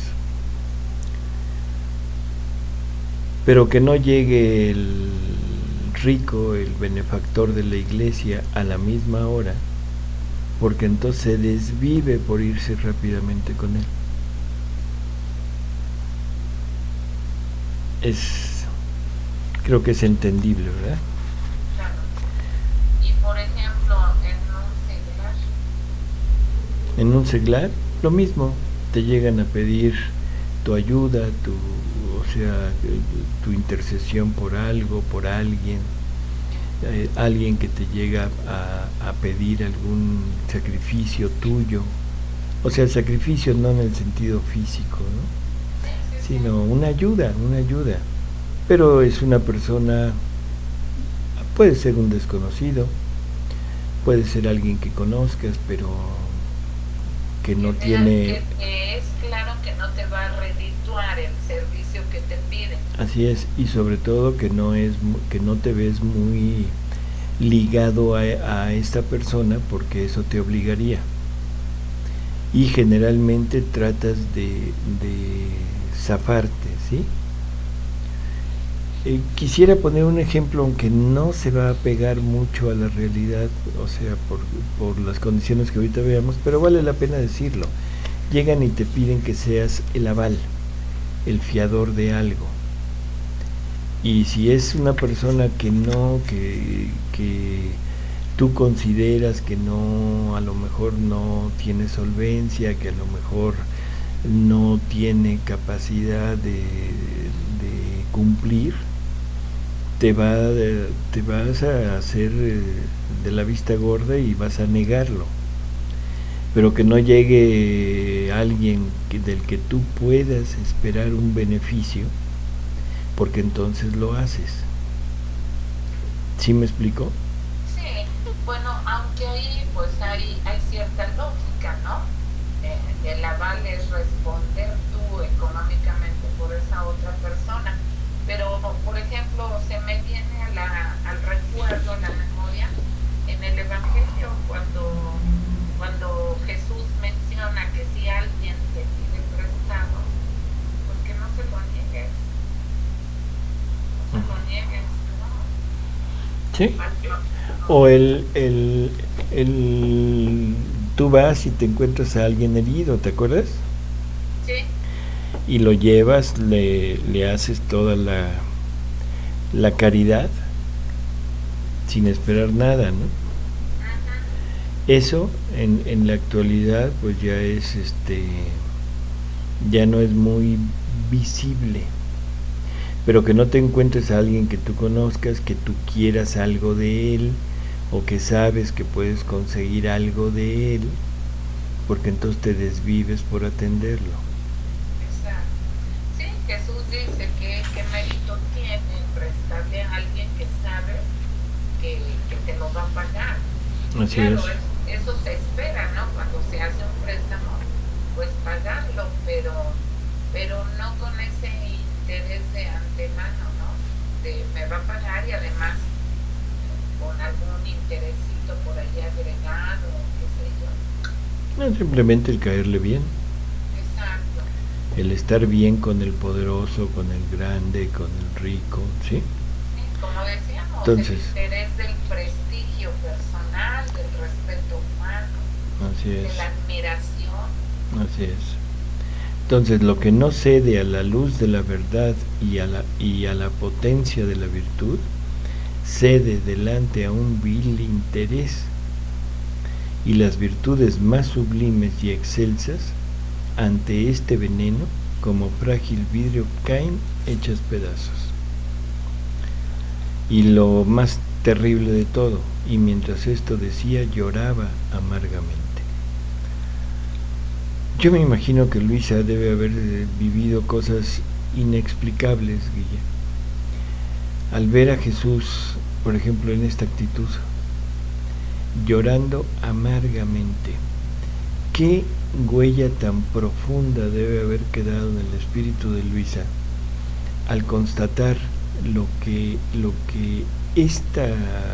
Pero que no llegue el rico, el benefactor de la iglesia, a la misma hora, porque entonces se desvive por irse rápidamente con él. Es, creo que es entendible, ¿verdad? Claro. Y por ejemplo, en un seglar. En un seglar, lo mismo, te llegan a pedir tu ayuda, tu, o sea, tu intercesión por algo, por alguien, eh, alguien que te llega a, a pedir algún sacrificio tuyo, o sea, sacrificio no en el sentido físico, ¿no? Sino una ayuda, una ayuda, pero es una persona, puede ser un desconocido, puede ser alguien que conozcas, pero que no que tiene... Que, que es claro que no te va a redituar el servicio que te piden. Así es, y sobre todo que no es, que no te ves muy ligado a, a esta persona, porque eso te obligaría. Y generalmente tratas de, de zafarte, ¿sí? Eh, quisiera poner un ejemplo, aunque no se va a pegar mucho a la realidad, o sea, por, por las condiciones que ahorita veamos, pero vale la pena decirlo. Llegan y te piden que seas el aval, el fiador de algo. Y si es una persona que no, que, que tú consideras que no, a lo mejor no tiene solvencia, que a lo mejor no tiene capacidad de, de cumplir, te, va, te vas a hacer de la vista gorda y vas a negarlo. Pero que no llegue alguien que, del que tú puedas esperar un beneficio, porque entonces lo haces. ¿Sí me explico? Sí, bueno, hay, hay cierta lógica, ¿no? Eh, el aval es responder tú económicamente por esa otra persona. Pero, por ejemplo, se me viene a la, al recuerdo, a la memoria, en el Evangelio, cuando, cuando Jesús menciona que si alguien te pide prestado, pues que no se lo niegues. No se lo niegues, ¿no? Sí. O el, el, el, tú vas y te encuentras a alguien herido, ¿te acuerdas? Sí. Y lo llevas, le, le haces toda la, la caridad sin esperar nada, ¿no? Uh-huh. Eso en, en la actualidad pues ya es este ya no es muy visible, pero que no te encuentres a alguien que tú conozcas, que tú quieras algo de él o que sabes que puedes conseguir algo de él, porque entonces te desvives por atenderlo. Jesús dice que qué mérito tiene prestarle a alguien que sabes que, que te lo va a pagar. Así claro, es. es, eso se espera, ¿no? Cuando se hace un préstamo, pues pagarlo, pero, pero no con ese interés de antemano, ¿no? De me va a pagar y además con algún interesito por ahí agregado, qué sé yo. No, simplemente el caerle bien. El estar bien con el poderoso, con el grande, con el rico, ¿sí? Sí, como decíamos, entonces, el interés del prestigio personal, del respeto humano, así es, de la admiración. Así es. Entonces, lo que no cede a la luz de la verdad y a la, y a la potencia de la virtud, cede delante a un vil interés. Y las virtudes más sublimes y excelsas, ante este veneno, como frágil vidrio, caen hechas pedazos. Y lo más terrible de todo, y mientras esto decía, lloraba amargamente. Yo me imagino que Luisa debe haber vivido cosas inexplicables, Guille, al ver a Jesús, por ejemplo, en esta actitud, llorando amargamente. ¿Qué huella tan profunda debe haber quedado en el espíritu de Luisa al constatar lo que, lo que esta,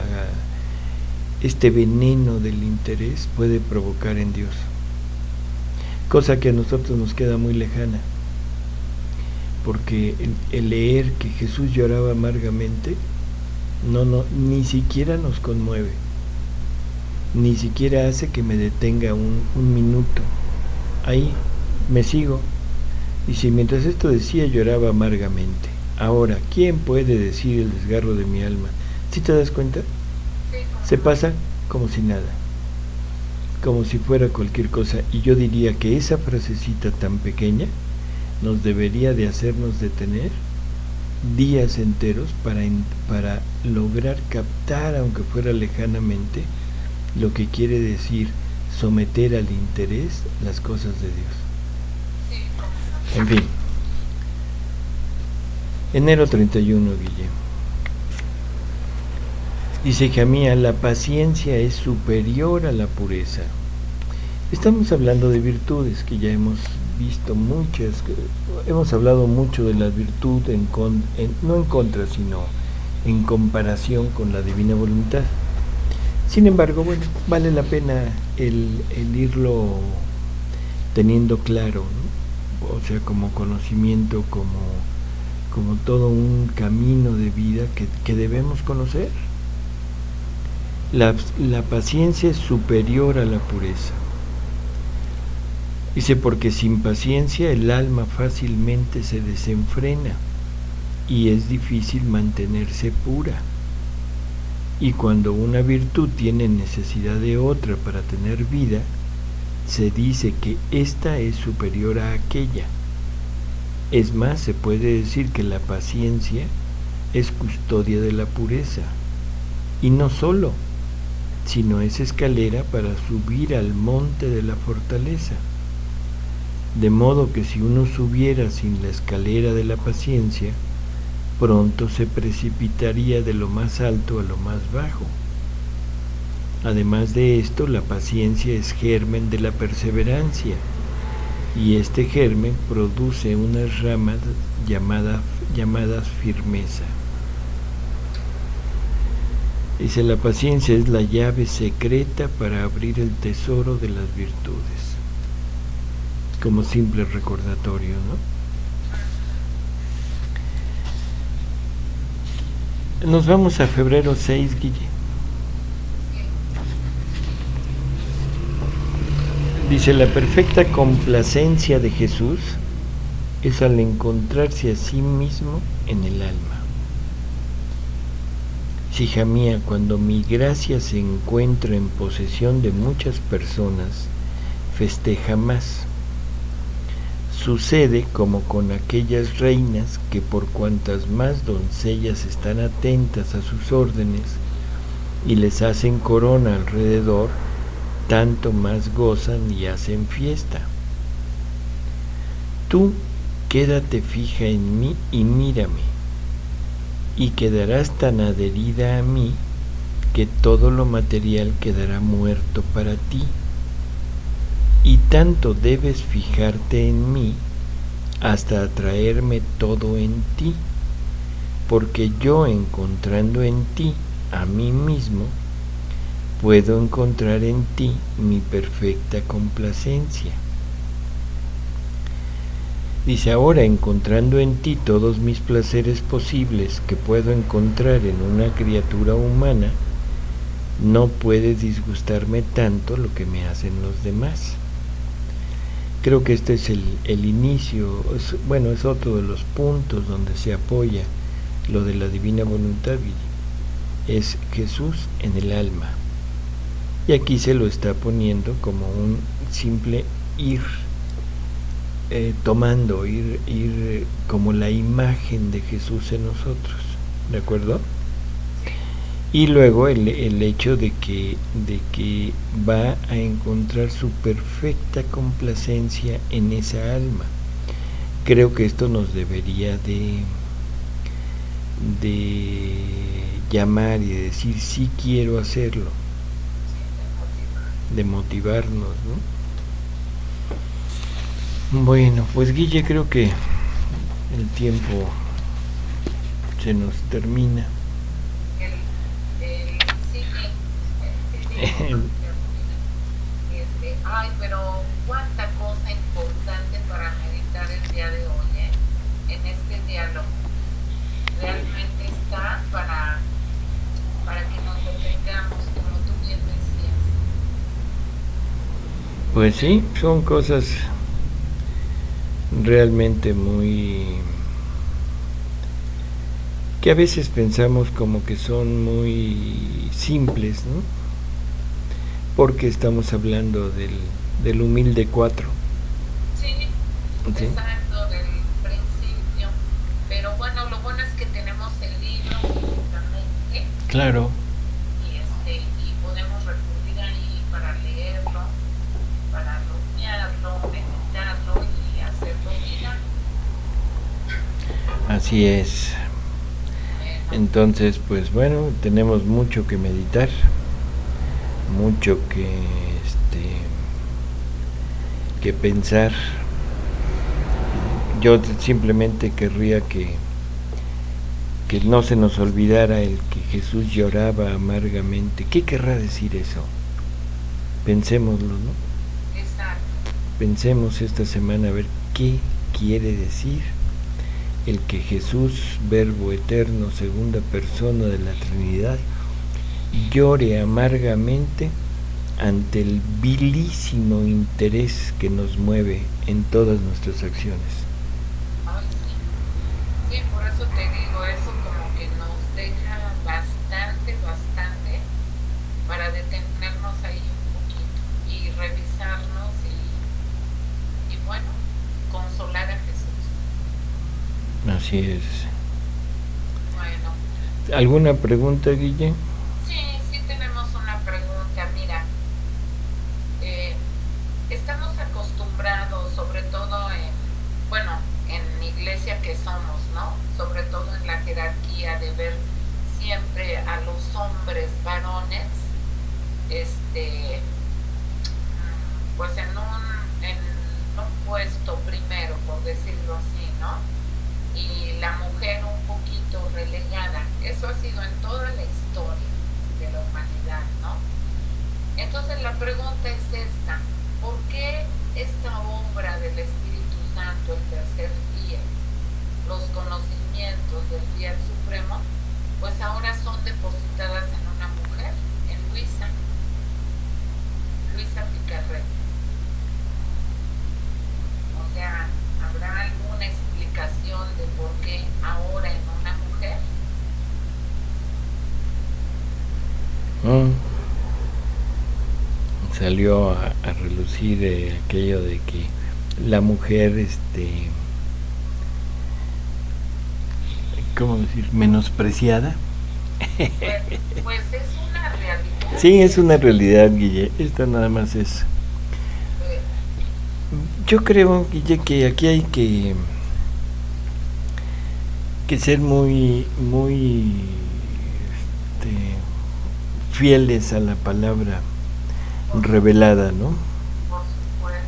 este veneno del interés puede provocar en Dios? Cosa que a nosotros nos queda muy lejana, porque el, el leer que Jesús lloraba amargamente no, no, ni siquiera nos conmueve, ni siquiera hace que me detenga un, un minuto. Ahí me sigo. Y si mientras esto decía lloraba amargamente, ahora, ¿quién puede decir el desgarro de mi alma? ¿Sí te das cuenta? Se pasa como si nada, como si fuera cualquier cosa. Y yo diría que esa frasecita tan pequeña nos debería de hacernos detener días enteros para, para lograr captar, aunque fuera lejanamente, lo que quiere decir someter al interés las cosas de Dios. En fin, enero treinta y uno, Guille. Dice hija mía, la paciencia es superior a la pureza. Estamos hablando de virtudes, que ya hemos visto muchas, hemos hablado mucho de la virtud, en con, en, no en contra, sino en comparación con la divina voluntad. Sin embargo, bueno, vale la pena el, el irlo teniendo claro, ¿no? O sea, como conocimiento, como, como todo un camino de vida que, que debemos conocer. La, la paciencia es superior a la pureza. Dice, porque sin paciencia el alma fácilmente se desenfrena y es difícil mantenerse pura. Y cuando una virtud tiene necesidad de otra para tener vida, se dice que ésta es superior a aquella. Es más, se puede decir que la paciencia es custodia de la pureza. Y no solo, sino es escalera para subir al monte de la fortaleza. De modo que si uno subiera sin la escalera de la paciencia, pronto se precipitaría de lo más alto a lo más bajo. Además de esto, la paciencia es germen de la perseverancia, y este germen produce unas ramas llamadas, llamadas firmeza. Dice, la paciencia es la llave secreta para abrir el tesoro de las virtudes. Como simple recordatorio, ¿no? Nos vamos a febrero seis, Guille. Dice, la perfecta complacencia de Jesús es al encontrarse a sí mismo en el alma. Hija mía, cuando mi gracia se encuentra en posesión de muchas personas, festeja más. Sucede como con aquellas reinas que por cuantas más doncellas están atentas a sus órdenes y les hacen corona alrededor, tanto más gozan y hacen fiesta. Tú quédate fija en mí y mírame, y quedarás tan adherida a mí que todo lo material quedará muerto para ti. Y tanto debes fijarte en mí hasta atraerme todo en ti, porque yo, encontrando en ti a mí mismo, puedo encontrar en ti mi perfecta complacencia. Dice, ahora, encontrando en ti todos mis placeres posibles que puedo encontrar en una criatura humana, no puede disgustarme tanto lo que me hacen los demás. Creo que este es el, el inicio, es, bueno, es otro de los puntos donde se apoya lo de la divina voluntad, es Jesús en el alma. Y aquí se lo está poniendo como un simple ir eh, tomando, ir, ir eh, como la imagen de Jesús en nosotros, ¿de acuerdo? Y luego el, el hecho de que, de que va a encontrar su perfecta complacencia en esa alma. Creo que esto nos debería de, de llamar y de decir, sí quiero hacerlo, de motivarnos, ¿no? Bueno, pues Guille, creo que el tiempo se nos termina. Este, ay, pero cuánta cosa importante para meditar el día de hoy, ¿eh? En este diálogo. Realmente está para, para que nos detengamos, como tú bien decías. Pues sí, son cosas realmente muy... que a veces pensamos como que son muy simples, ¿no? Porque estamos hablando del, del humilde cuatro. Sí, ¿sí? Exacto, del principio. Pero bueno, lo bueno es que tenemos el libro físicamente. Claro. Y, este, y podemos recurrir ahí para leerlo, para rumiarlo, meditarlo y hacerlo vida. Así es. Bueno. Entonces, pues bueno, tenemos mucho que meditar. Mucho que este que pensar. Yo simplemente querría que que no se nos olvidara el que Jesús lloraba amargamente. ¿Qué querrá decir eso? Pensémoslo, ¿no? Exacto. Pensemos esta semana a ver qué quiere decir el que Jesús, Verbo eterno, segunda persona de la Trinidad, llore amargamente ante el vilísimo interés que nos mueve en todas nuestras acciones. Ay, sí. Sí, por eso te digo, eso como que nos deja bastante, bastante para detenernos ahí un poquito y revisarnos y, y bueno, consolar a Jesús. Así es. Bueno. ¿Alguna pregunta, Guille? Sobre todo en, bueno, en iglesia que somos, ¿no? Sobre todo en la jerarquía de ver siempre a los hombres varones este, pues en un, en un puesto primero, por decirlo así, ¿no? Y la mujer un poquito relegada. Eso ha sido en toda la historia de la humanidad, ¿no? Entonces la pregunta es esta: ¿por qué esta obra del Espíritu Santo, el tercer día, los conocimientos del Fiel Supremo, pues ahora son depositadas en una mujer, en Luisa, Luisa Picarreta? O sea, ¿habrá alguna explicación de por qué ahora en una mujer? Mm. Salió a, a relucir eh, aquello de que la mujer, este, ¿cómo decir?, menospreciada. Pues, pues es una realidad. Sí, es una realidad, Guille. Esto nada más es. Yo creo, Guille, que aquí hay que que ser muy, muy este, fieles a la palabra revelada, ¿no? Por supuesto.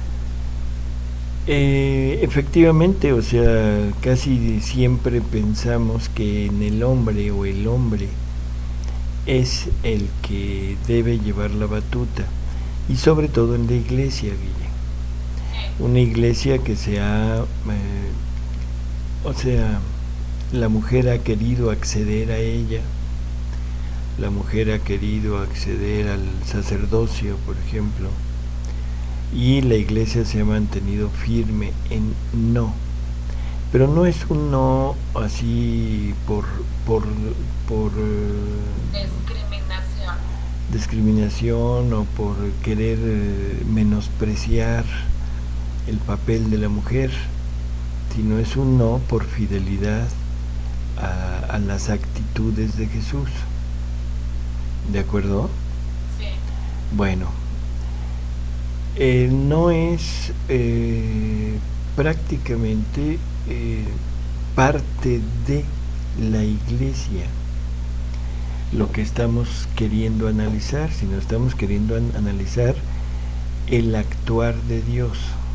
Eh, efectivamente, o sea, casi siempre pensamos que en el hombre o el hombre es el que debe llevar la batuta, y sobre todo en la iglesia, Guille. Una iglesia que se ha, eh, o sea, la mujer ha querido acceder a ella, la mujer ha querido acceder al sacerdocio, por ejemplo, y la iglesia se ha mantenido firme en no. Pero no es un no así por por por eh, Discriminación. discriminación o por querer eh, menospreciar el papel de la mujer, sino es un no por fidelidad a, a las actitudes de Jesús. ¿De acuerdo? Sí. Bueno, eh, no es eh, prácticamente eh, parte de la iglesia lo que estamos queriendo analizar, sino estamos queriendo an- analizar el actuar de Dios.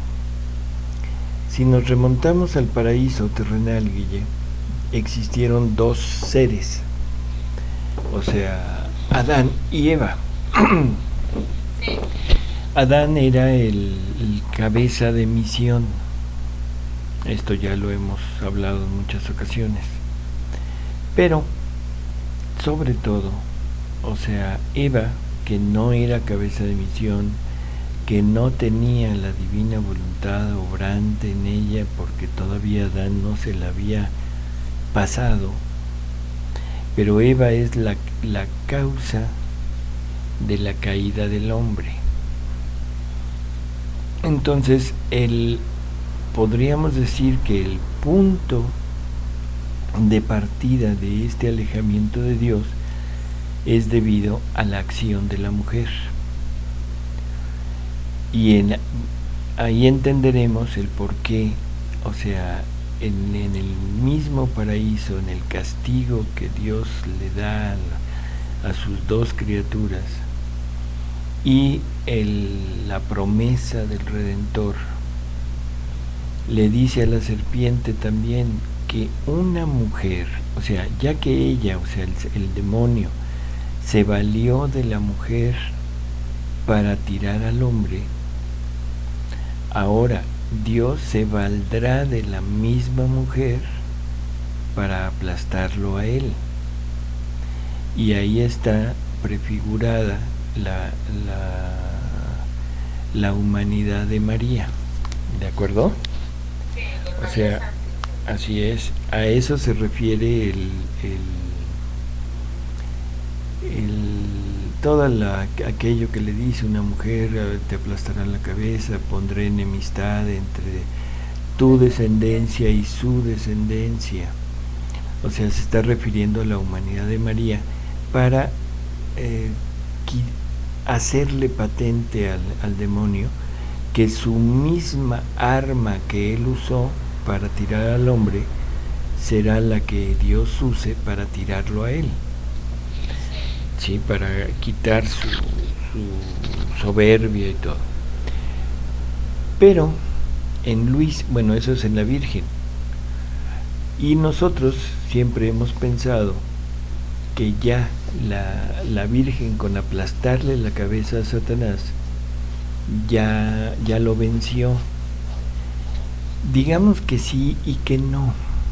Si nos remontamos al paraíso terrenal, Guille, existieron dos seres, o sea, Adán y Eva. Sí. Adán era el, el cabeza de misión. Esto ya lo hemos hablado en muchas ocasiones. Pero, sobre todo, o sea, Eva, que no era cabeza de misión, que no tenía la divina voluntad obrante en ella, porque todavía Adán no se la había pasado, pero Eva es la, la causa de la caída del hombre. Entonces, el, podríamos decir que el punto de partida de este alejamiento de Dios es debido a la acción de la mujer. Y en, ahí entenderemos el por qué, o sea, en, en el mismo paraíso, en el castigo que Dios le da a, a sus dos criaturas, y el, la promesa del Redentor, le dice a la serpiente también que una mujer, o sea, ya que ella, o sea, el, el demonio, se valió de la mujer para tirar al hombre, ahora Dios se valdrá de la misma mujer para aplastarlo a él. Y ahí está prefigurada la, la, la humanidad de María. ¿De acuerdo? Sí, de O María sea, Santísima. así es. A eso se refiere el, el, el toda la, aquello que le dice una mujer: te aplastará la cabeza, pondré enemistad entre tu descendencia y su descendencia. O sea, se está refiriendo a la humanidad de María para eh, hacerle patente al, al demonio que su misma arma que él usó para tirar al hombre será la que Dios use para tirarlo a él. Sí, para quitar su, su soberbia y todo. Pero en Luis, bueno, eso es en la Virgen. Y nosotros siempre hemos pensado que ya la, la Virgen, con aplastarle la cabeza a Satanás, ya, ya lo venció. Digamos que sí y que no.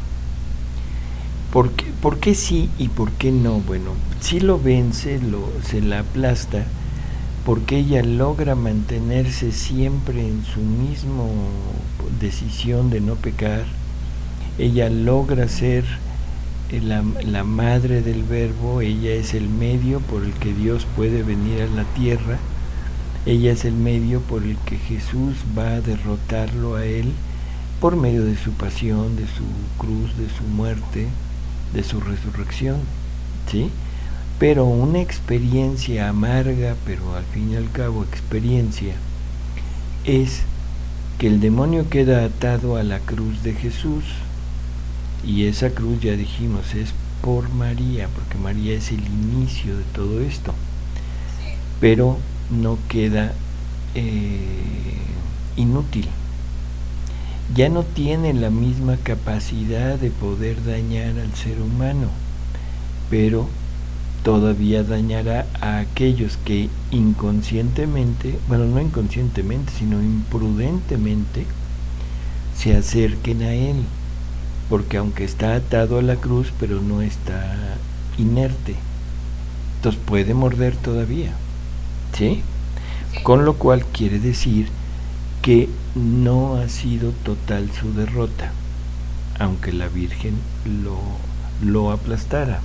¿Por qué, ¿Por qué sí y por qué no? Bueno, sí lo vence, lo, se la aplasta, porque ella logra mantenerse siempre en su misma decisión de no pecar. Ella logra ser la, la madre del Verbo, ella es el medio por el que Dios puede venir a la tierra, ella es el medio por el que Jesús va a derrotarlo a él, por medio de su pasión, de su cruz, de su muerte, de su resurrección, ¿sí? Pero una experiencia amarga, pero al fin y al cabo experiencia, es que el demonio queda atado a la cruz de Jesús, y esa cruz, ya dijimos, es por María, porque María es el inicio de todo esto, pero no queda eh, inútil. Ya no tiene la misma capacidad de poder dañar al ser humano, pero todavía dañará a aquellos que inconscientemente, bueno, no inconscientemente, sino imprudentemente, se acerquen a él, porque aunque está atado a la cruz, pero no está inerte, entonces puede morder todavía, ¿sí? Con lo cual quiere decir que no ha sido total su derrota, aunque la Virgen lo, lo aplastara.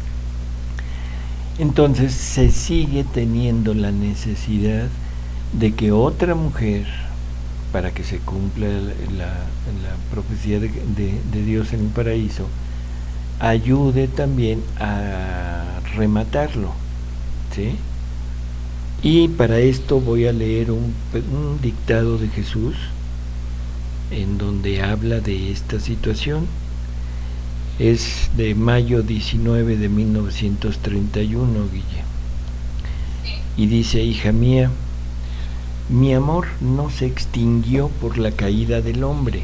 Entonces se sigue teniendo la necesidad de que otra mujer, para que se cumpla la, la, la profecía de, de, de Dios en el paraíso, ayude también a rematarlo, ¿sí? Y para esto voy a leer un, un dictado de Jesús en donde habla de esta situación. Es de mayo diecinueve de mil novecientos treinta y uno, Guille. Y dice: hija mía, mi amor no se extinguió por la caída del hombre,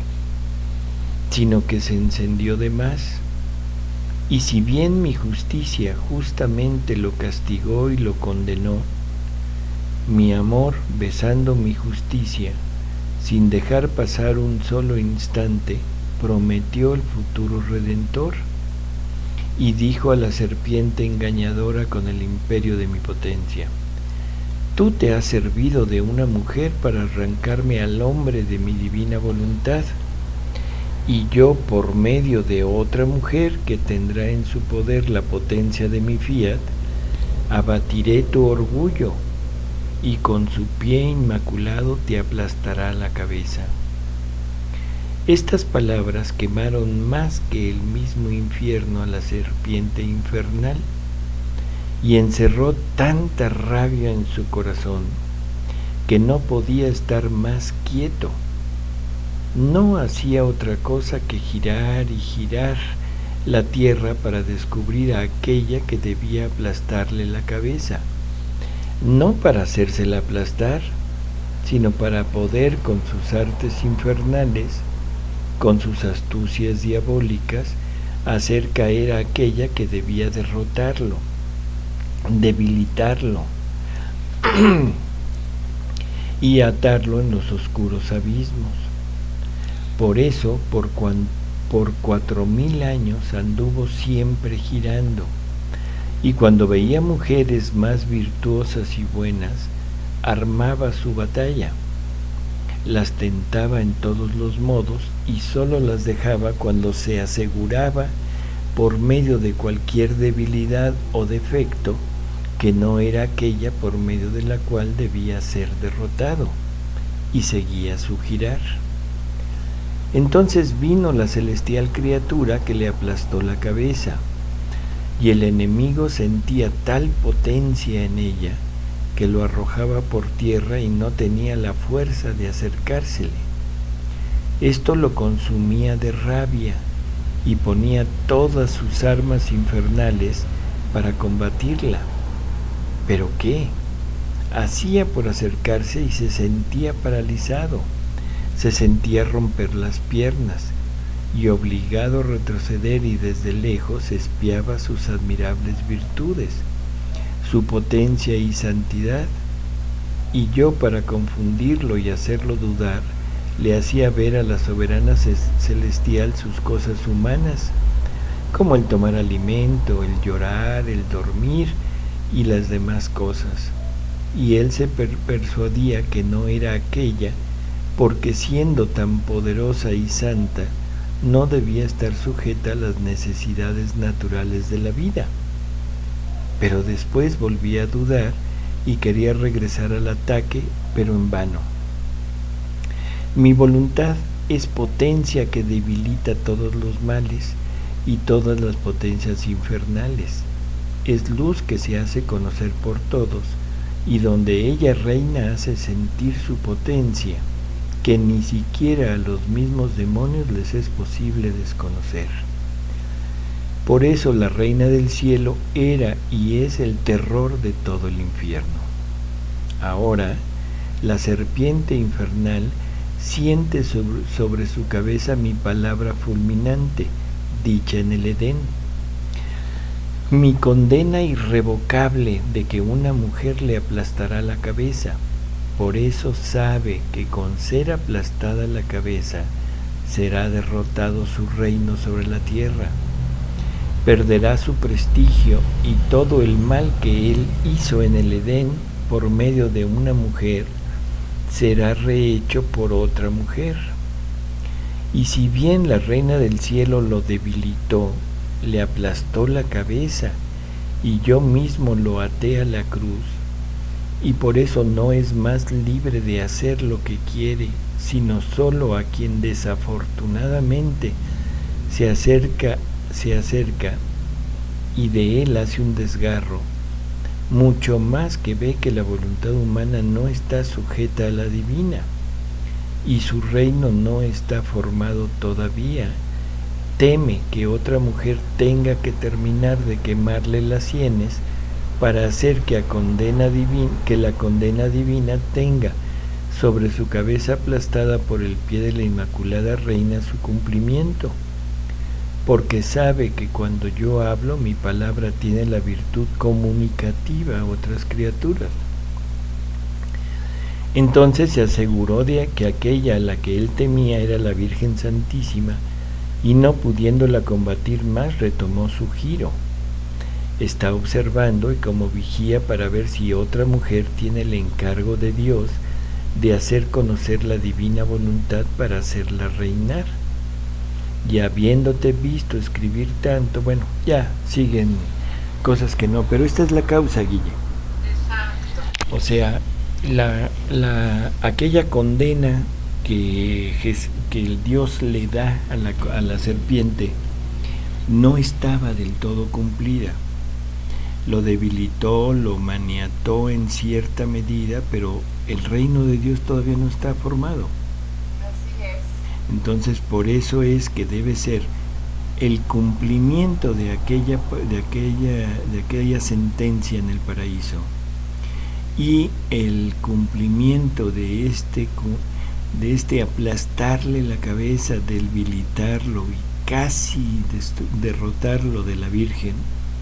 sino que se encendió de más. Y si bien mi justicia justamente lo castigó y lo condenó, mi amor, besando mi justicia, sin dejar pasar un solo instante, prometió el futuro redentor, y dijo a la serpiente engañadora con el imperio de mi potencia: tú te has servido de una mujer para arrancarme al hombre de mi divina voluntad, y yo, por medio de otra mujer que tendrá en su poder la potencia de mi fiat, abatiré tu orgullo, y con su pie inmaculado te aplastará la cabeza. Estas palabras quemaron más que el mismo infierno a la serpiente infernal, y encerró tanta rabia en su corazón que no podía estar más quieto. No hacía otra cosa que girar y girar la tierra para descubrir a aquella que debía aplastarle la cabeza, no para hacérsela aplastar, sino para poder, con sus artes infernales, con sus astucias diabólicas, hacer caer a aquella que debía derrotarlo, debilitarlo y atarlo en los oscuros abismos. Por eso, por, cuan, por cuatro mil años anduvo siempre girando, y cuando veía mujeres más virtuosas y buenas, armaba su batalla, las tentaba en todos los modos y sólo las dejaba cuando se aseguraba, por medio de cualquier debilidad o defecto, que no era aquella por medio de la cual debía ser derrotado, y seguía su girar. Entonces vino la celestial criatura que le aplastó la cabeza, y el enemigo sentía tal potencia en ella que lo arrojaba por tierra y no tenía la fuerza de acercársele. Esto lo consumía de rabia y ponía todas sus armas infernales para combatirla. ¿Pero qué? hacía por acercarse y se sentía paralizado, se sentía romper las piernas y obligado a retroceder, y desde lejos espiaba sus admirables virtudes, su potencia y santidad, y yo, para confundirlo y hacerlo dudar, le hacía ver a la soberana celestial sus cosas humanas, como el tomar alimento, el llorar, el dormir y las demás cosas, y él se per persuadía que no era aquella, porque siendo tan poderosa y santa, no debía estar sujeta a las necesidades naturales de la vida. Pero después volvía a dudar y quería regresar al ataque, pero en vano. Mi voluntad es potencia que debilita todos los males y todas las potencias infernales. Es luz que se hace conocer por todos, y donde ella reina hace sentir su potencia, que ni siquiera a los mismos demonios les es posible desconocer. Por eso la reina del cielo era y es el terror de todo el infierno. Ahora, la serpiente infernal siente sobre, sobre su cabeza mi palabra fulminante, dicha en el Edén, mi condena irrevocable de que una mujer le aplastará la cabeza. Por eso sabe que con ser aplastada la cabeza será derrotado su reino sobre la tierra. Perderá su prestigio y todo el mal que él hizo en el Edén por medio de una mujer será rehecho por otra mujer. Y si bien la reina del cielo lo debilitó, le aplastó la cabeza, y yo mismo lo até a la cruz, y por eso no es más libre de hacer lo que quiere, sino solo a quien desafortunadamente se acerca, se acerca y de él hace un desgarro, mucho más que ve que la voluntad humana no está sujeta a la divina, y su reino no está formado todavía. Teme que otra mujer tenga que terminar de quemarle las sienes para hacer que, a condena divina, que la condena divina tenga sobre su cabeza aplastada por el pie de la Inmaculada Reina su cumplimiento, porque sabe que cuando yo hablo mi palabra tiene la virtud comunicativa a otras criaturas. Entonces se aseguró de que aquella a la que él temía era la Virgen Santísima, y no pudiéndola combatir más retomó su giro. Está observando y como vigía para ver si otra mujer tiene el encargo de Dios de hacer conocer la divina voluntad para hacerla reinar. Y habiéndote visto escribir tanto, bueno, ya siguen cosas que no, pero esta es la causa, Guille. Exacto. O sea, la, la, aquella condena que, que el Dios le da a la, a la serpiente no estaba del todo cumplida. Lo debilitó, lo maniató en cierta medida, pero el reino de Dios todavía no está formado. Así es. Entonces, por eso es que debe ser el cumplimiento de aquella, de aquella, de aquella sentencia en el paraíso y el cumplimiento de este, de este aplastarle la cabeza, debilitarlo y casi derrotarlo de la Virgen,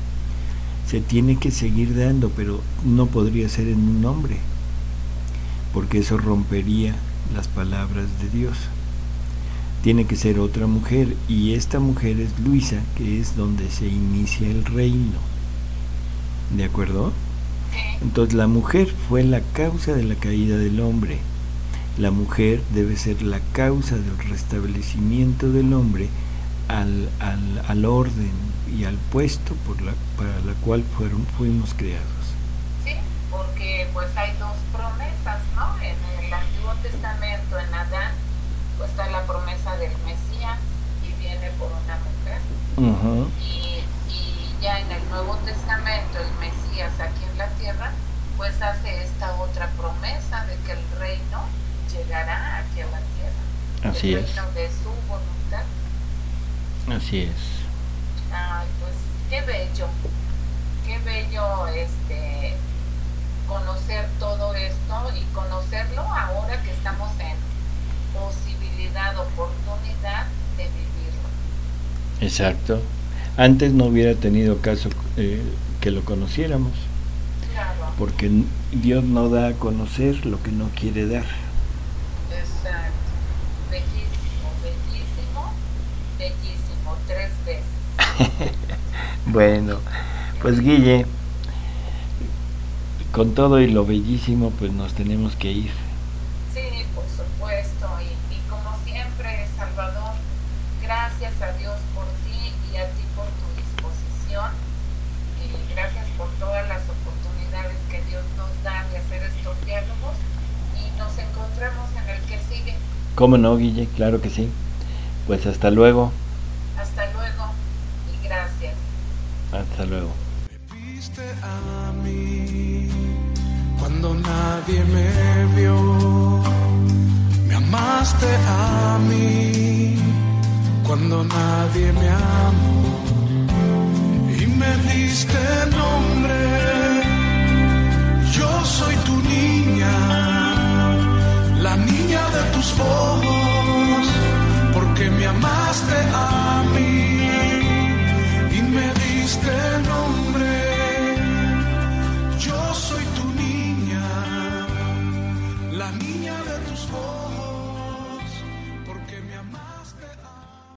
se tiene que seguir dando, pero no podría ser en un hombre, porque eso rompería las palabras de Dios. Tiene que ser otra mujer, y esta mujer es Luisa, que es donde se inicia el reino. ¿De acuerdo? Entonces la mujer fue la causa de la caída del hombre. La mujer debe ser la causa del restablecimiento del hombre al, al, al orden y al puesto por la, para la cual fueron, fuimos creados. Sí, porque pues hay dos promesas, ¿no? En el Antiguo Testamento, en Adán, pues está la promesa del Mesías y viene por una mujer. Uh-huh. y, y ya en el Nuevo Testamento, el Mesías aquí en la tierra, pues hace esta otra promesa de que el reino llegará aquí a la tierra. Así el es. reino de su voluntad. Así es. Ay, pues qué bello, qué bello este conocer todo esto y conocerlo ahora que estamos en posibilidad, oportunidad de vivirlo. Exacto. Antes no hubiera tenido caso eh, que lo conociéramos. Claro. Porque Dios no da a conocer lo que no quiere dar. Exacto. Bellísimo, bellísimo, bellísimo, tres veces. Bueno, pues Guille, con todo y lo bellísimo, pues nos tenemos que ir. Sí, por supuesto. Y, y como siempre, Salvador, gracias a Dios por ti y a ti por tu disposición. Y gracias por todas las oportunidades que Dios nos da de hacer estos diálogos. Y nos encontramos en el que sigue. ¿Cómo no, Guille? Claro que sí. Pues hasta luego. Hasta luego y gracias. Hasta luego. Me viste a mí cuando nadie me vio. Me amaste a mí cuando nadie me amó. Y me diste nombre. Yo soy tu niña, la niña de tus ojos, porque me amaste a mí y me diste nombre.